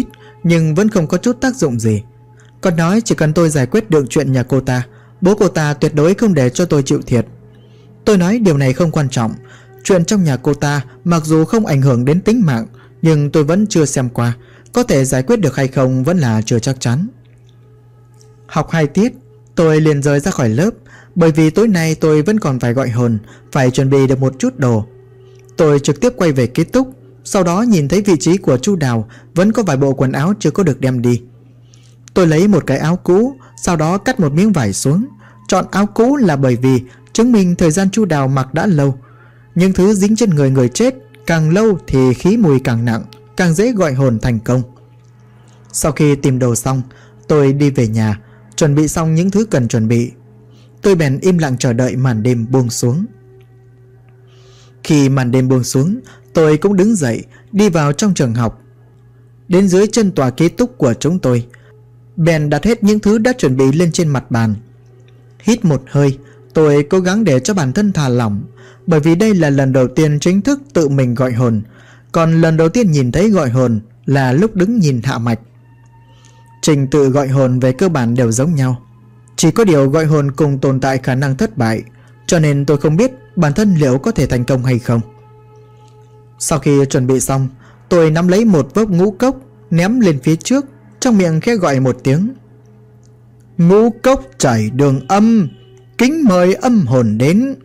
nhưng vẫn không có chút tác dụng gì. Còn nói chỉ cần tôi giải quyết được chuyện nhà cô ta, bố cô ta tuyệt đối không để cho tôi chịu thiệt. Tôi nói điều này không quan trọng. Chuyện trong nhà cô ta mặc dù không ảnh hưởng đến tính mạng, nhưng tôi vẫn chưa xem qua, có thể giải quyết được hay không vẫn là chưa chắc chắn. Học 2 tiết, tôi liền rời ra khỏi lớp, bởi vì tối nay tôi vẫn còn phải gọi hồn, phải chuẩn bị được một chút đồ. Tôi trực tiếp quay về ký túc, sau đó nhìn thấy vị trí của Chu Đào vẫn có vài bộ quần áo chưa có được đem đi. Tôi lấy một cái áo cũ, sau đó cắt một miếng vải xuống. Chọn áo cũ là bởi vì chứng minh thời gian Chu Đào mặc đã lâu. Những thứ dính trên người người chết càng lâu thì khí mùi càng nặng, càng dễ gọi hồn thành công. Sau khi tìm đồ xong, tôi đi về nhà, chuẩn bị xong những thứ cần chuẩn bị. Tôi bèn im lặng chờ đợi màn đêm buông xuống. Khi màn đêm buông xuống, tôi cũng đứng dậy, đi vào trong trường học. Đến dưới chân tòa ký túc của chúng tôi, bèn đặt hết những thứ đã chuẩn bị lên trên mặt bàn. Hít một hơi, tôi cố gắng để cho bản thân thả lỏng, bởi vì đây là lần đầu tiên chính thức tự mình gọi hồn. Còn lần đầu tiên nhìn thấy gọi hồn là lúc đứng nhìn hạ mạch. Trình tự gọi hồn về cơ bản đều giống nhau, chỉ có điều gọi hồn cùng tồn tại khả năng thất bại, cho nên tôi không biết bản thân liệu có thể thành công hay không. Sau khi chuẩn bị xong, tôi nắm lấy một vốc ngũ cốc ném lên phía trước, trong miệng khẽ gọi một tiếng: "Ngũ cốc chảy đường âm, kính mời âm hồn đến."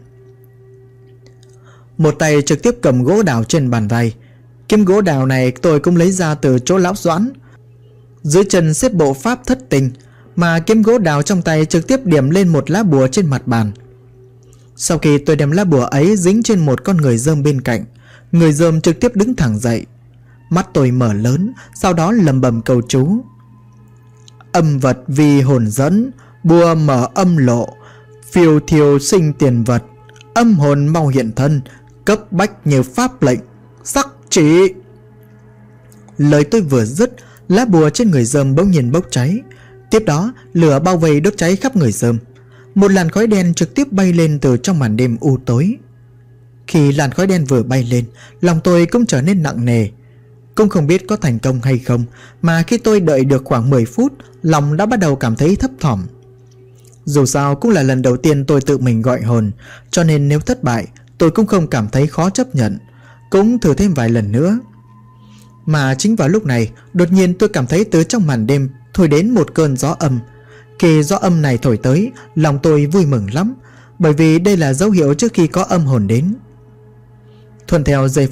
Một tay trực tiếp cầm gỗ đào trên bàn tay. Kiếm gỗ đào này tôi cũng lấy ra từ chỗ lão Doãn. Dưới chân xếp bộ pháp thất tình, mà kiếm gỗ đào trong tay trực tiếp điểm lên một lá bùa trên mặt bàn. Sau khi tôi đem lá bùa ấy dính trên một con người dơm bên cạnh, người dơm trực tiếp đứng thẳng dậy. Mắt tôi mở lớn, sau đó lẩm bẩm câu chú: "Âm vật vi hồn dẫn, bùa mở âm lộ, phiêu thiêu sinh tiền vật, âm hồn mau hiện thân, cấp bách như pháp lệnh, sắc chỉ." Lời tôi vừa dứt, lá bùa trên người dơm bỗng nhiên bốc cháy. Tiếp đó lửa bao vây đốt cháy khắp người dơm. Một làn khói đen trực tiếp bay lên từ trong màn đêm u tối. Khi làn khói đen vừa bay lên, lòng tôi cũng trở nên nặng nề. Cũng không biết có thành công hay không, mà khi tôi đợi được khoảng 10 phút, lòng đã bắt đầu cảm thấy thấp thỏm. Dù sao cũng là lần đầu tiên tôi tự mình gọi hồn, cho nên nếu thất bại, tôi cũng không cảm thấy khó chấp nhận. Cũng thử thêm vài lần nữa. Mà chính vào lúc này, đột nhiên tôi cảm thấy từ trong màn đêm thổi đến một cơn gió âm. Khi gió âm này thổi tới, lòng tôi vui mừng lắm, bởi vì đây là dấu hiệu trước khi có âm hồn đến. Thuận theo giây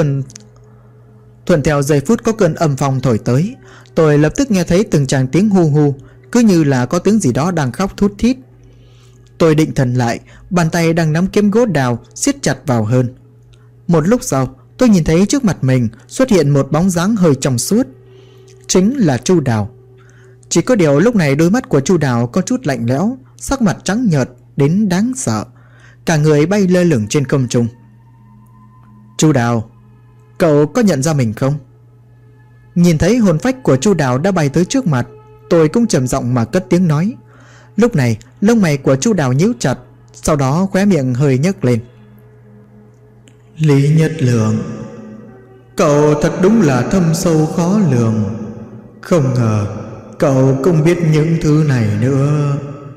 phút có cơn âm phong thổi tới, tôi lập tức nghe thấy từng tràng tiếng hu hu, cứ như là có tiếng gì đó đang khóc thút thít. Tôi định thần lại, bàn tay đang nắm kiếm gỗ đào siết chặt vào hơn. Một lúc sau, tôi nhìn thấy trước mặt mình xuất hiện một bóng dáng hơi trong suốt. Chính là Chu Đào. Chỉ có điều lúc này đôi mắt của Chu Đào có chút lạnh lẽo, sắc mặt trắng nhợt đến đáng sợ, cả người bay lơ lửng trên không trung. "Chu Đào, cậu có nhận ra mình không?" Nhìn thấy hồn phách của Chu Đào đã bay tới trước mặt, tôi cũng trầm giọng mà cất tiếng nói. Lúc này lông mày của Chu Đào nhíu chặt, sau đó khóe miệng hơi nhếch lên. "Lý Nhất Lượng, cậu thật đúng là thâm sâu khó lường. Không ngờ cậu cũng biết những thứ này nữa."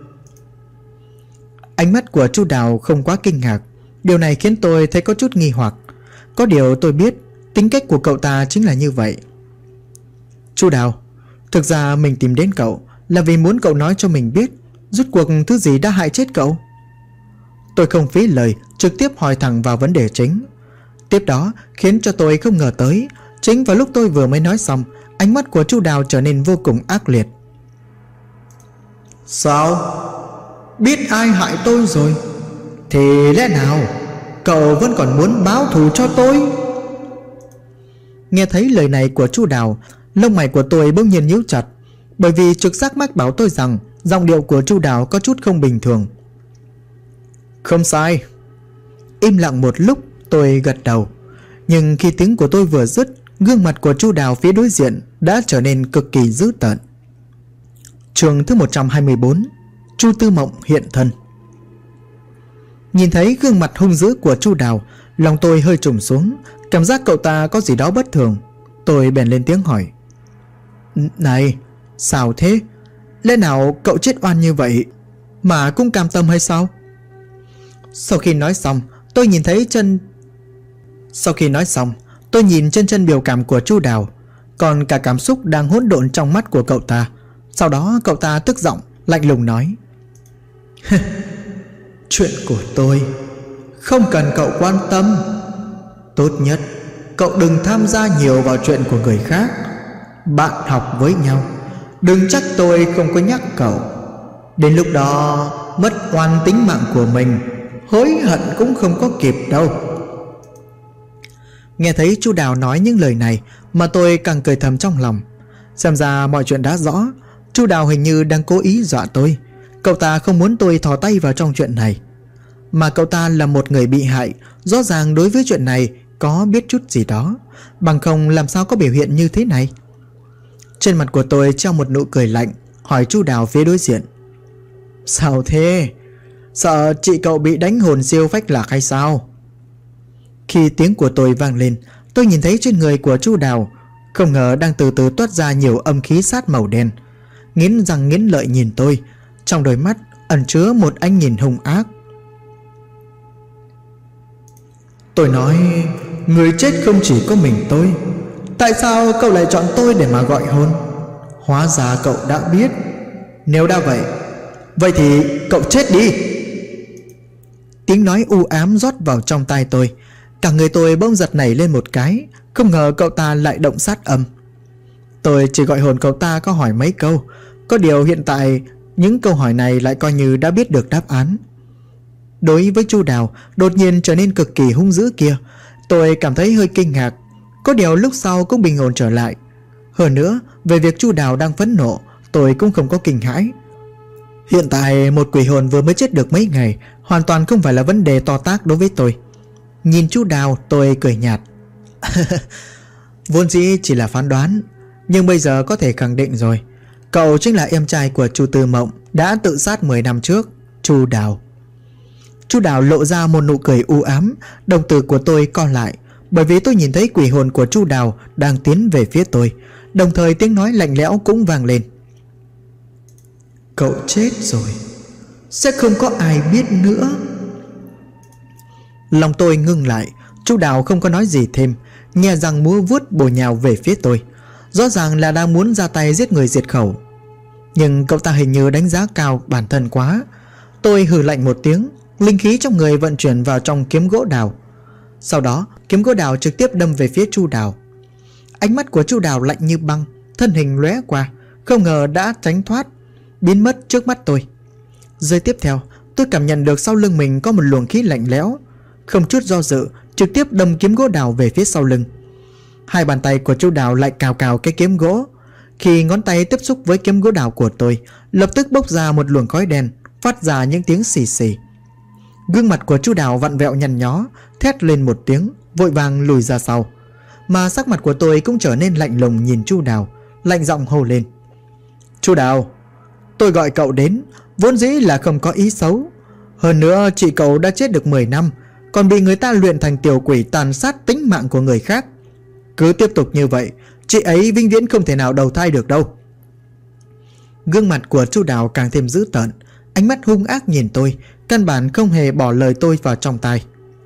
Ánh mắt của Chu Đào không quá kinh ngạc. Điều này khiến tôi thấy có chút nghi hoặc. Có điều tôi biết tính cách của cậu ta chính là như vậy. "Chu Đào, thực ra mình tìm đến cậu là vì muốn cậu nói cho mình biết rốt cuộc thứ gì đã hại chết cậu." Tôi không phí lời, trực tiếp hỏi thẳng vào vấn đề chính. Tiếp đó khiến cho tôi không ngờ tới, chính vào lúc tôi vừa mới nói xong, ánh mắt của Chu Đào trở nên vô cùng ác liệt. "Sao? Biết ai hại tôi rồi thì lẽ nào cậu vẫn còn muốn báo thù cho tôi?" Nghe thấy lời này của Chu Đào, lông mày của tôi bỗng nhiên nhíu chặt, bởi vì trực giác mách bảo tôi rằng giọng điệu của Chu Đào có chút không bình thường. "Không sai." Im lặng một lúc, tôi gật đầu. Nhưng khi tiếng của tôi vừa dứt, gương mặt của Chu Đào phía đối diện đã trở nên cực kỳ dữ tợn. Chương thứ 124, Chu Tư Mộng hiện thân. Nhìn thấy gương mặt hung dữ của Chu Đào, lòng tôi hơi trùng xuống, cảm giác cậu ta có gì đó bất thường. Tôi bèn lên tiếng hỏi: Này, sao thế? Lẽ nào cậu chết oan như vậy mà cũng cam tâm hay sao? Sau khi nói xong, tôi nhìn chân biểu cảm của Chu Đào, còn cả cảm xúc đang hỗn độn trong mắt của cậu ta. Sau đó cậu ta tức giọng, lạnh lùng nói: Chuyện của tôi không cần cậu quan tâm. Tốt nhất cậu đừng tham gia nhiều vào chuyện của người khác. Bạn học với nhau, đừng trách tôi không có nhắc cậu. Đến lúc đó mất oan tính mạng của mình, hối hận cũng không có kịp đâu. Nghe thấy Chu Đào nói những lời này mà tôi càng cười thầm trong lòng. Xem ra mọi chuyện đã rõ. Chu Đào hình như đang cố ý dọa tôi. Cậu ta không muốn tôi thò tay vào trong chuyện này. Mà cậu ta là một người bị hại, rõ ràng đối với chuyện này có biết chút gì đó, bằng không làm sao có biểu hiện như thế này. Trên mặt của tôi treo một nụ cười lạnh, hỏi Chu Đào phía đối diện: Sao thế? Sợ chị cậu bị đánh hồn siêu phách lạc hay sao? Khi tiếng của tôi vang lên, tôi nhìn thấy trên người của Chu Đào không ngờ đang từ từ toát ra nhiều âm khí sát màu đen. Nghiến răng nghiến lợi nhìn tôi, trong đôi mắt ẩn chứa một ánh nhìn hung ác. Tôi nói, người chết không chỉ có mình tôi. Tại sao cậu lại chọn tôi để mà gọi hồn? Hóa ra cậu đã biết. Nếu đã vậy thì cậu chết đi. Tiếng nói u ám rót vào trong tai tôi. Cả người tôi bỗng giật nảy lên một cái. Không ngờ cậu ta lại động sát âm. Tôi chỉ gọi hồn cậu ta có hỏi mấy câu. Có điều hiện tại những câu hỏi này lại coi như đã biết được đáp án. Đối với Chu Đào đột nhiên trở nên cực kỳ hung dữ kia, tôi cảm thấy hơi kinh ngạc. Có điều lúc sau cũng bình ổn trở lại. Hơn nữa, về việc Chu Đào đang phẫn nộ, tôi cũng không có kinh hãi. Hiện tại một quỷ hồn vừa mới chết được mấy ngày hoàn toàn không phải là vấn đề to tát đối với tôi. Nhìn Chu Đào, tôi cười nhạt. Vốn dĩ chỉ là phán đoán, nhưng bây giờ có thể khẳng định rồi. Cậu chính là em trai của Chu Tư Mộng đã tự sát 10 năm trước, Chu Đào. Chu Đào lộ ra một nụ cười u ám. Đồng tử của tôi co lại, bởi vì tôi nhìn thấy quỷ hồn của Chu Đào đang tiến về phía tôi. Đồng thời tiếng nói lạnh lẽo cũng vang lên: Cậu chết rồi, sẽ không có ai biết nữa. Lòng tôi ngưng lại. Chu Đào không có nói gì thêm, nhè răng múa vuốt bổ nhào về phía tôi. Rõ ràng là đang muốn ra tay giết người diệt khẩu. Nhưng cậu ta hình như đánh giá cao bản thân quá. Tôi hừ lạnh một tiếng, linh khí trong người vận chuyển vào trong kiếm gỗ đào. Sau đó kiếm gỗ đào trực tiếp đâm về phía Chu Đào. Ánh mắt của Chu Đào lạnh như băng, thân hình lóe qua, không ngờ đã tránh thoát, biến mất trước mắt tôi. Giây tiếp theo, tôi cảm nhận được sau lưng mình có một luồng khí lạnh lẽo. Không chút do dự, trực tiếp đâm kiếm gỗ đào về phía sau lưng. Hai bàn tay của Chu Đào lại cào cào cái kiếm gỗ. Khi ngón tay tiếp xúc với kiếm gỗ đào của tôi, lập tức bốc ra một luồng khói đen, phát ra những tiếng xì xì. Gương mặt của Chu Đào vặn vẹo nhăn nhó, thét lên một tiếng, vội vàng lùi ra sau. Mà sắc mặt của tôi cũng trở nên lạnh lùng nhìn Chu Đào, lạnh giọng hô lên: Chu Đào, tôi gọi cậu đến vốn dĩ là không có ý xấu. Hơn nữa chị cậu đã chết được 10 năm, còn bị người ta luyện thành tiểu quỷ tàn sát tính mạng của người khác. Cứ tiếp tục như vậy, chị ấy vĩnh viễn không thể nào đầu thai được đâu. Gương mặt của Chu Đào càng thêm dữ tợn, ánh mắt hung ác nhìn tôi, căn bản không hề bỏ lời tôi vào trong tai.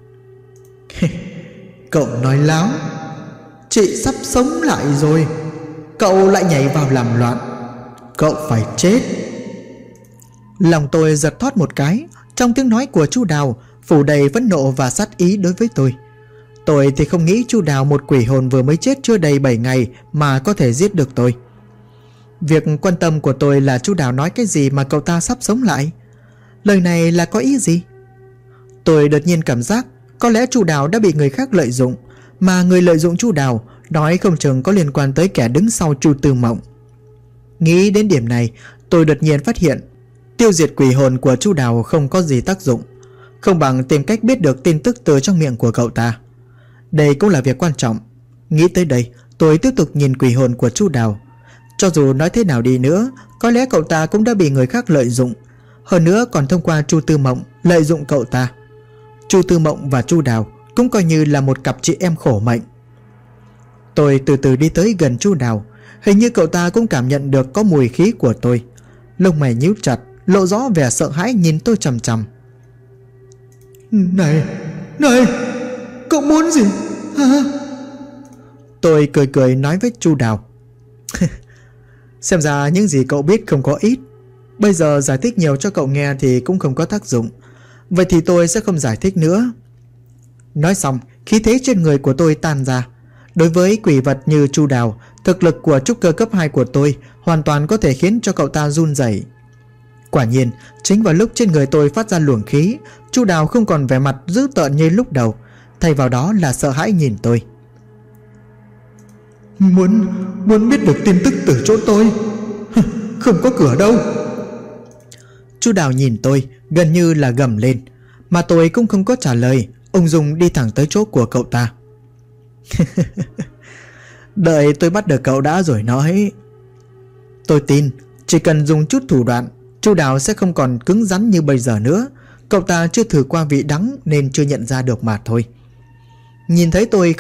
Cậu nói láo. Chị sắp sống lại rồi, cậu lại nhảy vào làm loạn. Cậu phải chết. Lòng tôi giật thót một cái. Trong tiếng nói của Chu Đào phủ đầy phẫn nộ và sát ý đối với tôi. Tôi thì không nghĩ Chu Đào, một quỷ hồn vừa mới chết chưa đầy 7 ngày mà có thể giết được tôi. Việc quan tâm của tôi là Chu Đào nói cái gì mà cậu ta sắp sống lại. Lời này là có ý gì? Tôi đột nhiên cảm giác có lẽ Chu Đào đã bị người khác lợi dụng, mà người lợi dụng Chu Đào nói không chừng có liên quan tới kẻ đứng sau Chu Tư Mộng. Nghĩ đến điểm này, tôi đột nhiên phát hiện tiêu diệt quỷ hồn của Chu Đào không có gì tác dụng, không bằng tìm cách biết được tin tức từ trong miệng của cậu ta. Đây cũng là việc quan trọng. Nghĩ tới đây, tôi tiếp tục nhìn quỷ hồn của Chu Đào. Cho dù nói thế nào đi nữa, có lẽ cậu ta cũng đã bị người khác lợi dụng, hơn nữa còn thông qua Chu Tư Mộng lợi dụng cậu ta. Chu Tư Mộng và Chu Đào cũng coi như là một cặp chị em khổ mệnh. Tôi từ từ đi tới gần Chu Đào. Hình như cậu ta cũng cảm nhận được có mùi khí của tôi. Lông mày nhíu chặt, lộ rõ vẻ sợ hãi nhìn tôi chằm chằm. Này, cậu muốn gì hả? Tôi cười cười nói với Chu Đào. Xem ra những gì cậu biết không có ít. Bây giờ giải thích nhiều cho cậu nghe thì cũng không có tác dụng. Vậy thì tôi sẽ không giải thích nữa. Nói xong, khí thế trên người của tôi tan ra. Đối với quỷ vật như Chu Đào, thực lực của trúc cơ cấp 2 của tôi hoàn toàn có thể khiến cho cậu ta run rẩy. Quả nhiên, chính vào lúc trên người tôi phát ra luồng khí, Chu Đào không còn vẻ mặt dữ tợn như lúc đầu, thay vào đó là sợ hãi nhìn tôi. Muốn biết được tin tức từ chỗ tôi? Không có cửa đâu. Chu Đào nhìn tôi gần như là gầm lên, mà tôi cũng không có trả lời, ung dung đi thẳng tới chỗ của cậu ta. Đợi tôi bắt được cậu đã rồi nói. Tôi tin chỉ cần dùng chút thủ đoạn, Chu Đào sẽ không còn cứng rắn như bây giờ nữa. Cậu ta chưa thử qua vị đắng nên chưa nhận ra được mà thôi. Nhìn thấy tôi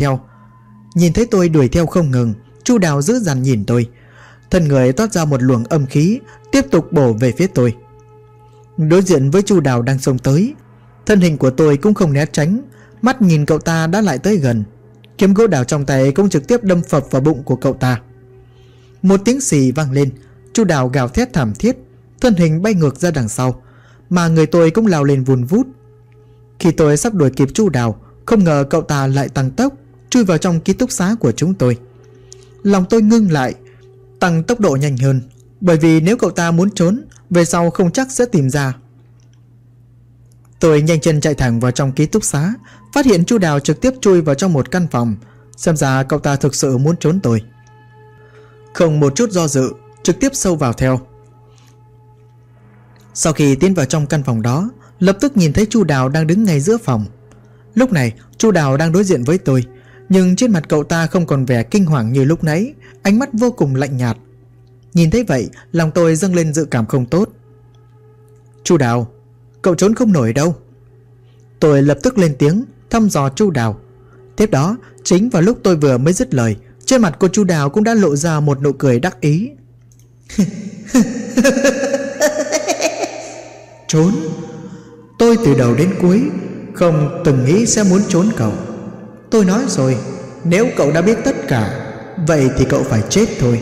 đuổi theo không ngừng, Chu Đào dữ dằn nhìn tôi. Thân người toát ra một luồng âm khí, tiếp tục bổ về phía tôi. Đối diện với Chu Đào đang xông tới, thân hình của tôi cũng không né tránh, mắt nhìn cậu ta đã lại tới gần. Kiếm gỗ đào trong tay cũng trực tiếp đâm phập vào bụng của cậu ta. Một tiếng xì vang lên, Chu Đào gào thét thảm thiết, thân hình bay ngược ra đằng sau, mà người tôi cũng lao lên vùn vút. Khi tôi sắp đuổi kịp Chu Đào, không ngờ cậu ta lại tăng tốc, chui vào trong ký túc xá của chúng tôi. Lòng tôi ngưng lại, tăng tốc độ nhanh hơn, bởi vì nếu cậu ta muốn trốn, về sau không chắc sẽ tìm ra. Tôi nhanh chân chạy thẳng vào trong ký túc xá, phát hiện Chu Đào trực tiếp chui vào trong một căn phòng. Xem ra cậu ta thực sự muốn trốn tôi. Không một chút do dự, trực tiếp xông vào theo. Sau khi tiến vào trong căn phòng đó, lập tức nhìn thấy Chu Đào đang đứng ngay giữa phòng. Lúc này Chu Đào đang đối diện với tôi, nhưng trên mặt cậu ta không còn vẻ kinh hoàng như lúc nãy, ánh mắt vô cùng lạnh nhạt. Nhìn thấy vậy, lòng tôi dâng lên dự cảm không tốt. Chu Đào, cậu trốn không nổi đâu. Tôi lập tức lên tiếng thăm dò Chu Đào. Tiếp đó, chính vào lúc tôi vừa mới dứt lời, trên mặt của Chu Đào cũng đã lộ ra một nụ cười đắc ý. Trốn? Tôi từ đầu đến cuối không từng nghĩ sẽ muốn trốn cậu. Tôi nói rồi, nếu cậu đã biết tất cả, vậy thì cậu phải chết thôi.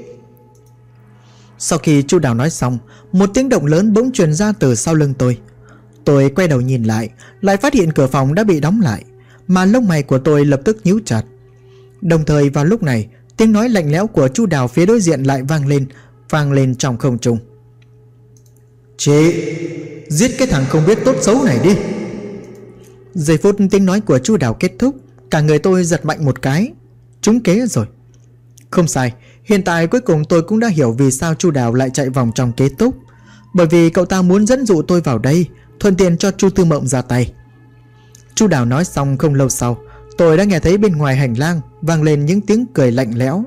Sau khi Chu Đào nói xong, một tiếng động lớn bỗng truyền ra từ sau lưng tôi. Tôi quay đầu nhìn lại, lại phát hiện cửa phòng đã bị đóng lại, mà lông mày của tôi lập tức nhíu chặt. Đồng thời vào lúc này, tiếng nói lạnh lẽo của Chu Đào phía đối diện lại vang lên trong không trung. Chị, giết cái thằng không biết tốt xấu này đi. Giây phút tiếng nói của Chu Đào kết thúc, cả người tôi giật mạnh một cái. Trúng kế rồi. Không sai, hiện tại cuối cùng tôi cũng đã hiểu vì sao Chu Đào lại chạy vòng trong kế túc. Bởi vì cậu ta muốn dẫn dụ tôi vào đây, thuận tiện cho Chu Tư Mộng ra tay. Chu Đào nói xong không lâu sau, tôi đã nghe thấy bên ngoài hành lang vang lên những tiếng cười lạnh lẽo.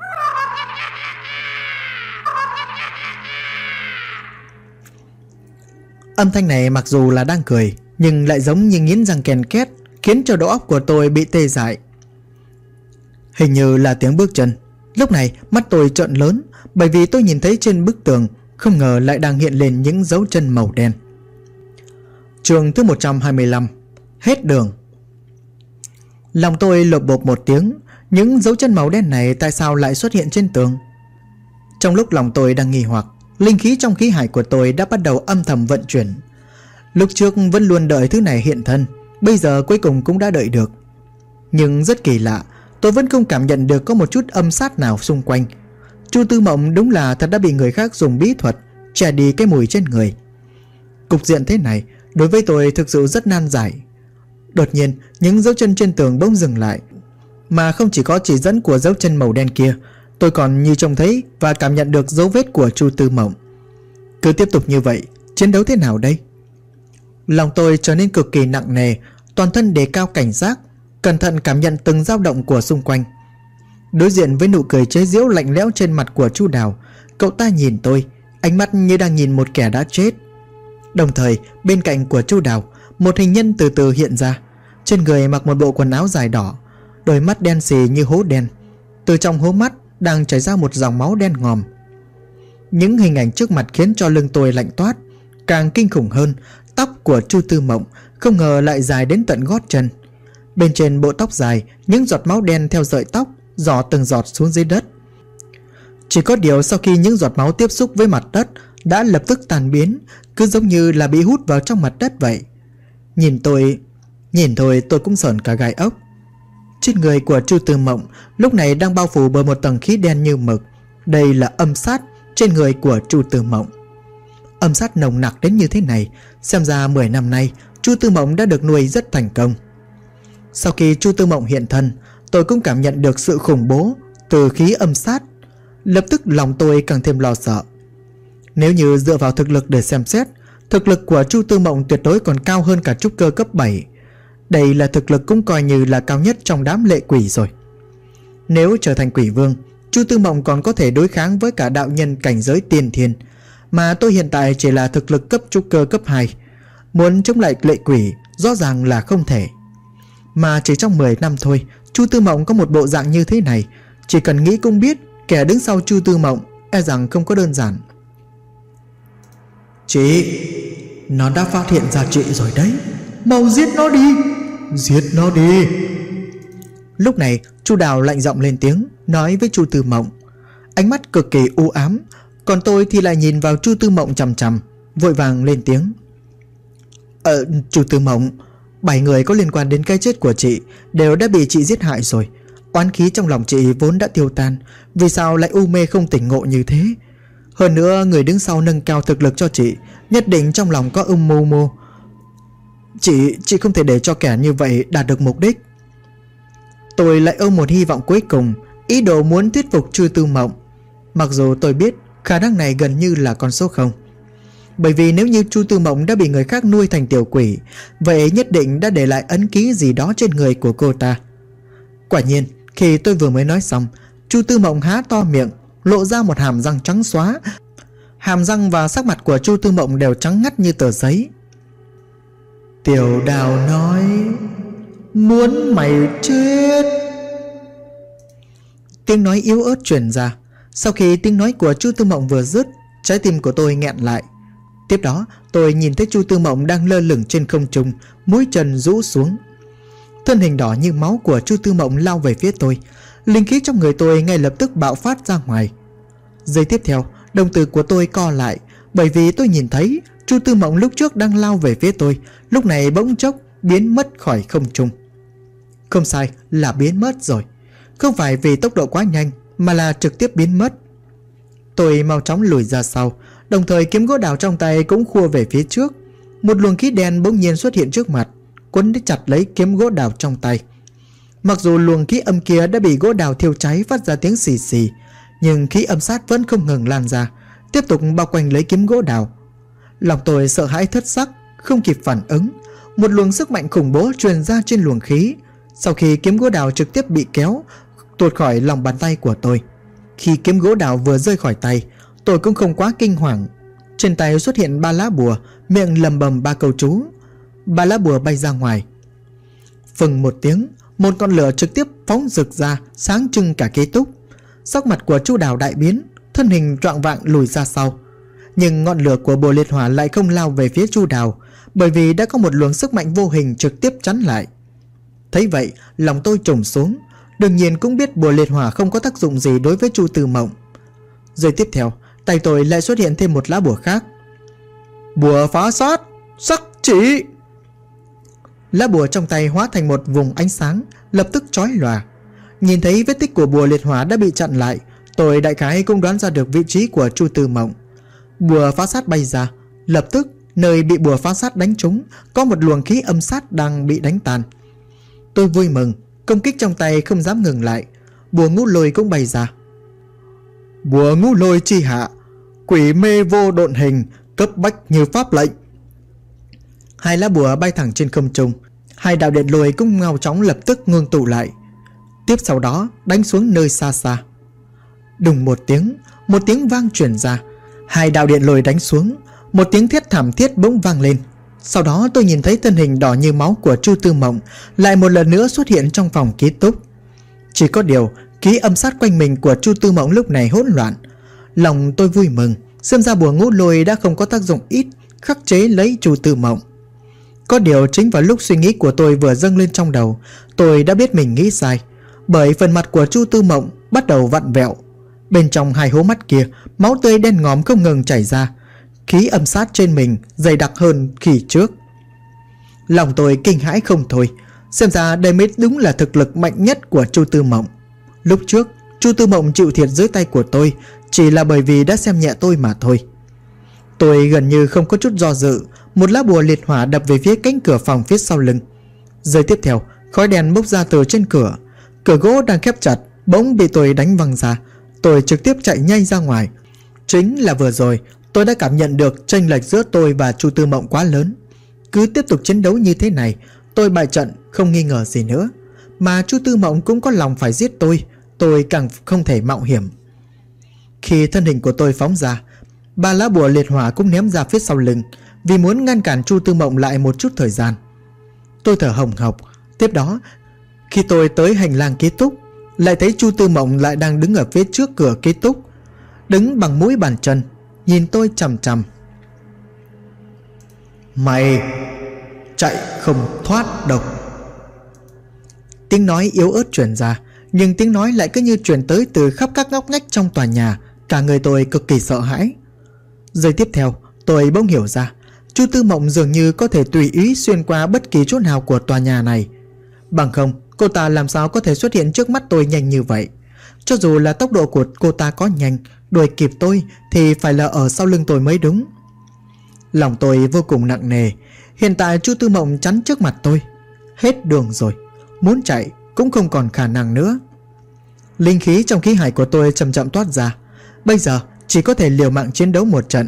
Âm thanh này mặc dù là đang cười, nhưng lại giống như nghiến răng ken két, khiến cho đầu óc của tôi bị tê dại. Hình như là tiếng bước chân. Lúc này mắt tôi trợn lớn, bởi vì tôi nhìn thấy trên bức tường không ngờ lại đang hiện lên những dấu chân màu đen. Chương thứ 125. Hết đường. Lòng tôi lột bột một tiếng, những dấu chân màu đen này tại sao lại xuất hiện trên tường? Trong lúc lòng tôi đang nghi hoặc, linh khí trong khí hải của tôi đã bắt đầu âm thầm vận chuyển. Lúc trước vẫn luôn đợi thứ này hiện thân, bây giờ cuối cùng cũng đã đợi được. Nhưng rất kỳ lạ, tôi vẫn không cảm nhận được có một chút âm sát nào xung quanh. Chu Tư Mộng đúng là thật đã bị người khác dùng bí thuật che đi cái mùi trên người. Cục diện thế này đối với tôi thực sự rất nan giải. Đột nhiên những dấu chân trên tường bỗng dừng lại, mà không chỉ có chỉ dẫn của dấu chân màu đen kia, tôi còn như trông thấy và cảm nhận được dấu vết của Chu Tư Mộng. Cứ tiếp tục như vậy, chiến đấu thế nào đây? Lòng tôi trở nên cực kỳ nặng nề, toàn thân đề cao cảnh giác, cẩn thận cảm nhận từng dao động của xung quanh. Đối diện với nụ cười chế giễu lạnh lẽo trên mặt của Chu Đào, cậu ta nhìn tôi, ánh mắt như đang nhìn một kẻ đã chết. Đồng thời bên cạnh của Chu Đào, một hình nhân từ từ hiện ra. Trên người mặc một bộ quần áo dài đỏ, đôi mắt đen xì như hố đen. Từ trong hố mắt đang chảy ra một dòng máu đen ngòm. Những hình ảnh trước mặt khiến cho lưng tôi lạnh toát. Càng kinh khủng hơn, tóc của Chu Tư Mộng không ngờ lại dài đến tận gót chân. Bên trên bộ tóc dài, những giọt máu đen theo sợi tóc rỏ từng giọt xuống dưới đất. Chỉ có điều sau khi những giọt máu tiếp xúc với mặt đất đã lập tức tan biến, cứ giống như là bị hút vào trong mặt đất vậy. Nhìn thôi tôi cũng sởn cả gai ốc. Trên người của Chu Tư Mộng lúc này đang bao phủ bởi một tầng khí đen như mực. Đây là âm sát trên người của Chu Tư Mộng. Âm sát nồng nặc đến như thế này, xem ra 10 năm nay Chu Tư Mộng đã được nuôi rất thành công. Sau khi Chu Tư Mộng hiện thân, tôi cũng cảm nhận được sự khủng bố từ khí âm sát. Lập tức lòng tôi càng thêm lo sợ. Nếu như dựa vào thực lực để xem xét, thực lực của Chu Tư Mộng tuyệt đối còn cao hơn cả trúc cơ cấp 7. Đây là thực lực cũng coi như là cao nhất trong đám lệ quỷ rồi. Nếu trở thành quỷ vương, Chu Tư Mộng còn có thể đối kháng với cả đạo nhân cảnh giới tiên thiên. Mà tôi hiện tại chỉ là thực lực cấp trúc cơ cấp 2. Muốn chống lại lệ quỷ rõ ràng là không thể. Mà chỉ trong 10 năm thôi, Chu Tư Mộng có một bộ dạng như thế này, chỉ cần nghĩ cũng biết kẻ đứng sau Chu Tư Mộng e rằng không có đơn giản. Chị, nó đã phát hiện ra chị rồi đấy. Mau giết nó đi. Giết nó đi. Lúc này Chu Đào lạnh giọng lên tiếng, nói với Chu Tư Mộng. Ánh mắt cực kỳ u ám. Còn tôi thì lại nhìn vào Chu Tư Mộng chằm chằm, vội vàng lên tiếng. Chu Tư Mộng, 7 người có liên quan đến cái chết của chị đều đã bị chị giết hại rồi. Oán khí trong lòng chị vốn đã tiêu tan, vì sao lại u mê không tỉnh ngộ như thế? Hơn nữa người đứng sau nâng cao thực lực cho chị nhất định trong lòng có âm mưu mô. Chị không thể để cho kẻ như vậy đạt được mục đích. Tôi lại ôm một hy vọng cuối cùng, ý đồ muốn thuyết phục Chu Tư Mộng. Mặc dù tôi biết khả năng này gần như là con số 0. Bởi vì nếu như Chu Tư Mộng đã bị người khác nuôi thành tiểu quỷ, vậy nhất định đã để lại ấn ký gì đó trên người của cô ta. Quả nhiên, khi tôi vừa mới nói xong, Chu Tư Mộng há to miệng, lộ ra một hàm răng trắng xóa. Hàm răng và sắc mặt của Chu Tư Mộng đều trắng ngắt như tờ giấy. Tiểu Đào nói muốn mày chết. Tiếng nói yếu ớt truyền ra. Sau khi tiếng nói của Chu Tư Mộng vừa dứt, trái tim của tôi nghẹn lại. Tiếp đó tôi nhìn thấy Chu Tư Mộng đang lơ lửng trên không trung, mũi chân rũ xuống. Thân hình đỏ như máu của Chu Tư Mộng lao về phía tôi. Linh khí trong người tôi ngay lập tức bạo phát ra ngoài. Giây tiếp theo, đồng tử của tôi co lại, bởi vì tôi nhìn thấy Chu Tư Mộng lúc trước đang lao về phía tôi, lúc này bỗng chốc biến mất khỏi không trung. Không sai, là biến mất rồi. Không phải vì tốc độ quá nhanh, mà là trực tiếp biến mất. Tôi mau chóng lùi ra sau, đồng thời kiếm gỗ đào trong tay cũng khua về phía trước. Một luồng khí đen bỗng nhiên xuất hiện trước mặt, quấn chặt lấy kiếm gỗ đào trong tay. Mặc dù luồng khí âm kia đã bị gỗ đào thiêu cháy phát ra tiếng xì xì, nhưng khí âm sát vẫn không ngừng lan ra, tiếp tục bao quanh lấy kiếm gỗ đào. Lòng tôi sợ hãi thất sắc, không kịp phản ứng. Một luồng sức mạnh khủng bố truyền ra trên luồng khí. Sau khi kiếm gỗ đào trực tiếp bị kéo tuột khỏi lòng bàn tay của tôi. Khi kiếm gỗ đào vừa rơi khỏi tay, tôi cũng không quá kinh hoàng. Trên tay xuất hiện 3 lá bùa, miệng lầm bầm 3 câu chú. 3 lá bùa bay ra ngoài. Phừng một tiếng, một con lửa trực tiếp phóng rực ra, sáng trưng cả ký túc. Sắc mặt của Chu Đào đại biến, thân hình choạng vạng lùi ra sau. Nhưng ngọn lửa của bùa liệt hỏa lại không lao về phía Chu Đào, bởi vì đã có một luồng sức mạnh vô hình trực tiếp chắn lại. Thấy vậy, lòng tôi trùng xuống. Đương nhiên cũng biết bùa liệt hỏa không có tác dụng gì đối với Chu Tư Mộng. Rồi tiếp theo, tay tôi lại xuất hiện thêm một lá bùa khác. Bùa phá sát, sắc chỉ. Lá bùa trong tay hóa thành một vùng ánh sáng, lập tức chói lòa. Nhìn thấy vết tích của bùa liệt hỏa đã bị chặn lại, tôi đại khái cũng đoán ra được vị trí của Chu Tư Mộng. Bùa phá sát bay ra, lập tức nơi bị bùa phá sát đánh trúng có một luồng khí âm sát đang bị đánh tan. Tôi vui mừng, công kích trong tay không dám ngừng lại. Bùa ngũ lôi cũng bay ra. Bùa ngũ lôi chi hạ, quỷ mê vô độn hình, cấp bách như pháp lệnh. 2 lá bùa bay thẳng trên không trung. 2 đạo điện lôi cũng mau chóng lập tức ngưng tụ lại. Tiếp sau đó đánh xuống nơi xa xa. Đùng một tiếng vang truyền ra. 2 đạo điện lôi đánh xuống. Một tiếng thét thảm thiết bỗng vang lên. Sau đó tôi nhìn thấy thân hình đỏ như máu của Chu Tư Mộng lại một lần nữa xuất hiện trong phòng ký túc. Chỉ có điều Ký âm sát quanh mình của Chu Tư Mộng lúc này hỗn loạn. Lòng tôi vui mừng, xem ra bùa ngũ lôi đã không có tác dụng ít khắc chế lấy Chu Tư Mộng. Có điều chính vào lúc suy nghĩ của tôi vừa dâng lên trong đầu, tôi đã biết mình nghĩ sai, bởi phần mặt của Chu Tư Mộng bắt đầu vặn vẹo. Bên trong hai hố mắt kia, máu tươi đen ngòm không ngừng chảy ra. Khí âm sát trên mình dày đặc hơn khi trước. Lòng tôi kinh hãi không thôi. Xem ra đây mới đúng là thực lực mạnh nhất của Chu Tư Mộng. Lúc trước Chu Tư Mộng chịu thiệt dưới tay của tôi chỉ là bởi vì đã xem nhẹ tôi mà thôi. Tôi gần như không có chút do dự, một lá bùa liệt hỏa đập về phía cánh cửa phòng phía sau lưng. Giây tiếp theo, khói đen bốc ra từ trên cửa. Cửa gỗ đang khép chặt bỗng bị tôi đánh văng ra. Tôi trực tiếp chạy nhanh ra ngoài. Chính là vừa rồi tôi đã cảm nhận được chênh lệch giữa tôi và Chu Tư Mộng quá lớn. Cứ tiếp tục chiến đấu như thế này, tôi bại trận không nghi ngờ gì nữa. Mà Chu Tư Mộng cũng có lòng phải giết tôi càng không thể mạo hiểm. Khi thân hình của tôi phóng ra, 3 lá bùa liệt hỏa cũng ném ra phía sau lưng, vì muốn ngăn cản Chu Tư Mộng lại một chút thời gian. Tôi thở hồng hộc. Tiếp đó, khi tôi tới hành lang ký túc, lại thấy Chu Tư Mộng lại đang đứng ở phía trước cửa ký túc, đứng bằng mũi bàn chân, nhìn tôi chằm chằm. Mày chạy không thoát đâu. Tiếng nói yếu ớt truyền ra, nhưng tiếng nói lại cứ như truyền tới từ khắp các ngóc ngách trong tòa nhà. Cả người tôi cực kỳ sợ hãi. Giây tiếp theo, tôi bỗng hiểu ra, Chu Tư Mộng dường như có thể tùy ý xuyên qua bất kỳ chỗ nào của tòa nhà này. Bằng không, cô ta làm sao có thể xuất hiện trước mắt tôi nhanh như vậy? Cho dù là tốc độ của cô ta có nhanh, đuổi kịp tôi thì phải là ở sau lưng tôi mới đúng. Lòng tôi vô cùng nặng nề. Hiện tại Chu Tư Mộng chắn trước mặt tôi. Hết đường rồi, muốn chạy cũng không còn khả năng nữa. Linh khí trong khí hải của tôi chậm chậm toát ra. Bây giờ chỉ có thể liều mạng chiến đấu một trận.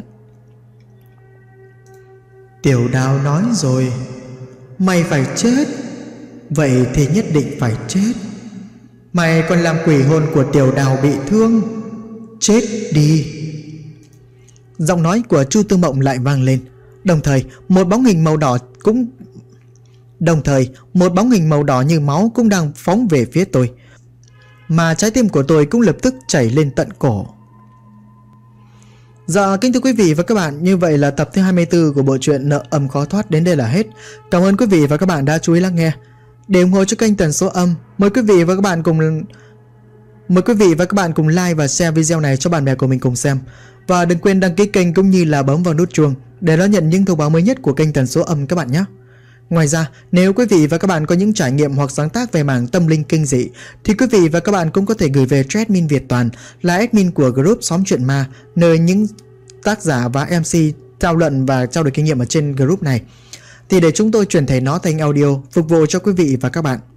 Tiểu Đào nói rồi, mày phải chết. Vậy thì nhất định phải chết. Mày còn làm quỷ hồn của Tiểu Đào bị thương. Chết đi. Giọng nói của Chu Tư Mộng lại vang lên. Đồng thời một bóng hình màu đỏ như máu cũng đang phóng về phía tôi. Mà trái tim của tôi cũng lập tức chảy lên tận cổ. Dạ kính thưa quý vị và các bạn, như vậy là tập thứ 24 của bộ truyện Nợ Âm Khó Thoát đến đây là hết. Cảm ơn quý vị và các bạn đã chú ý lắng nghe. Để ủng hộ cho kênh Tần Số Âm, mời quý vị và các bạn cùng like và share video này cho bạn bè của mình cùng xem. Và đừng quên đăng ký kênh cũng như là bấm vào nút chuông để đón nhận những thông báo mới nhất của kênh Tần Số Âm các bạn nhé. Ngoài ra, nếu quý vị và các bạn có những trải nghiệm hoặc sáng tác về mảng tâm linh kinh dị thì quý vị và các bạn cũng có thể gửi về cho admin Việt Toàn, là admin của group Xóm Chuyện Ma, nơi những tác giả và MC thảo luận và trao đổi kinh nghiệm ở trên group này, thì để chúng tôi chuyển thể nó thành audio phục vụ cho quý vị và các bạn.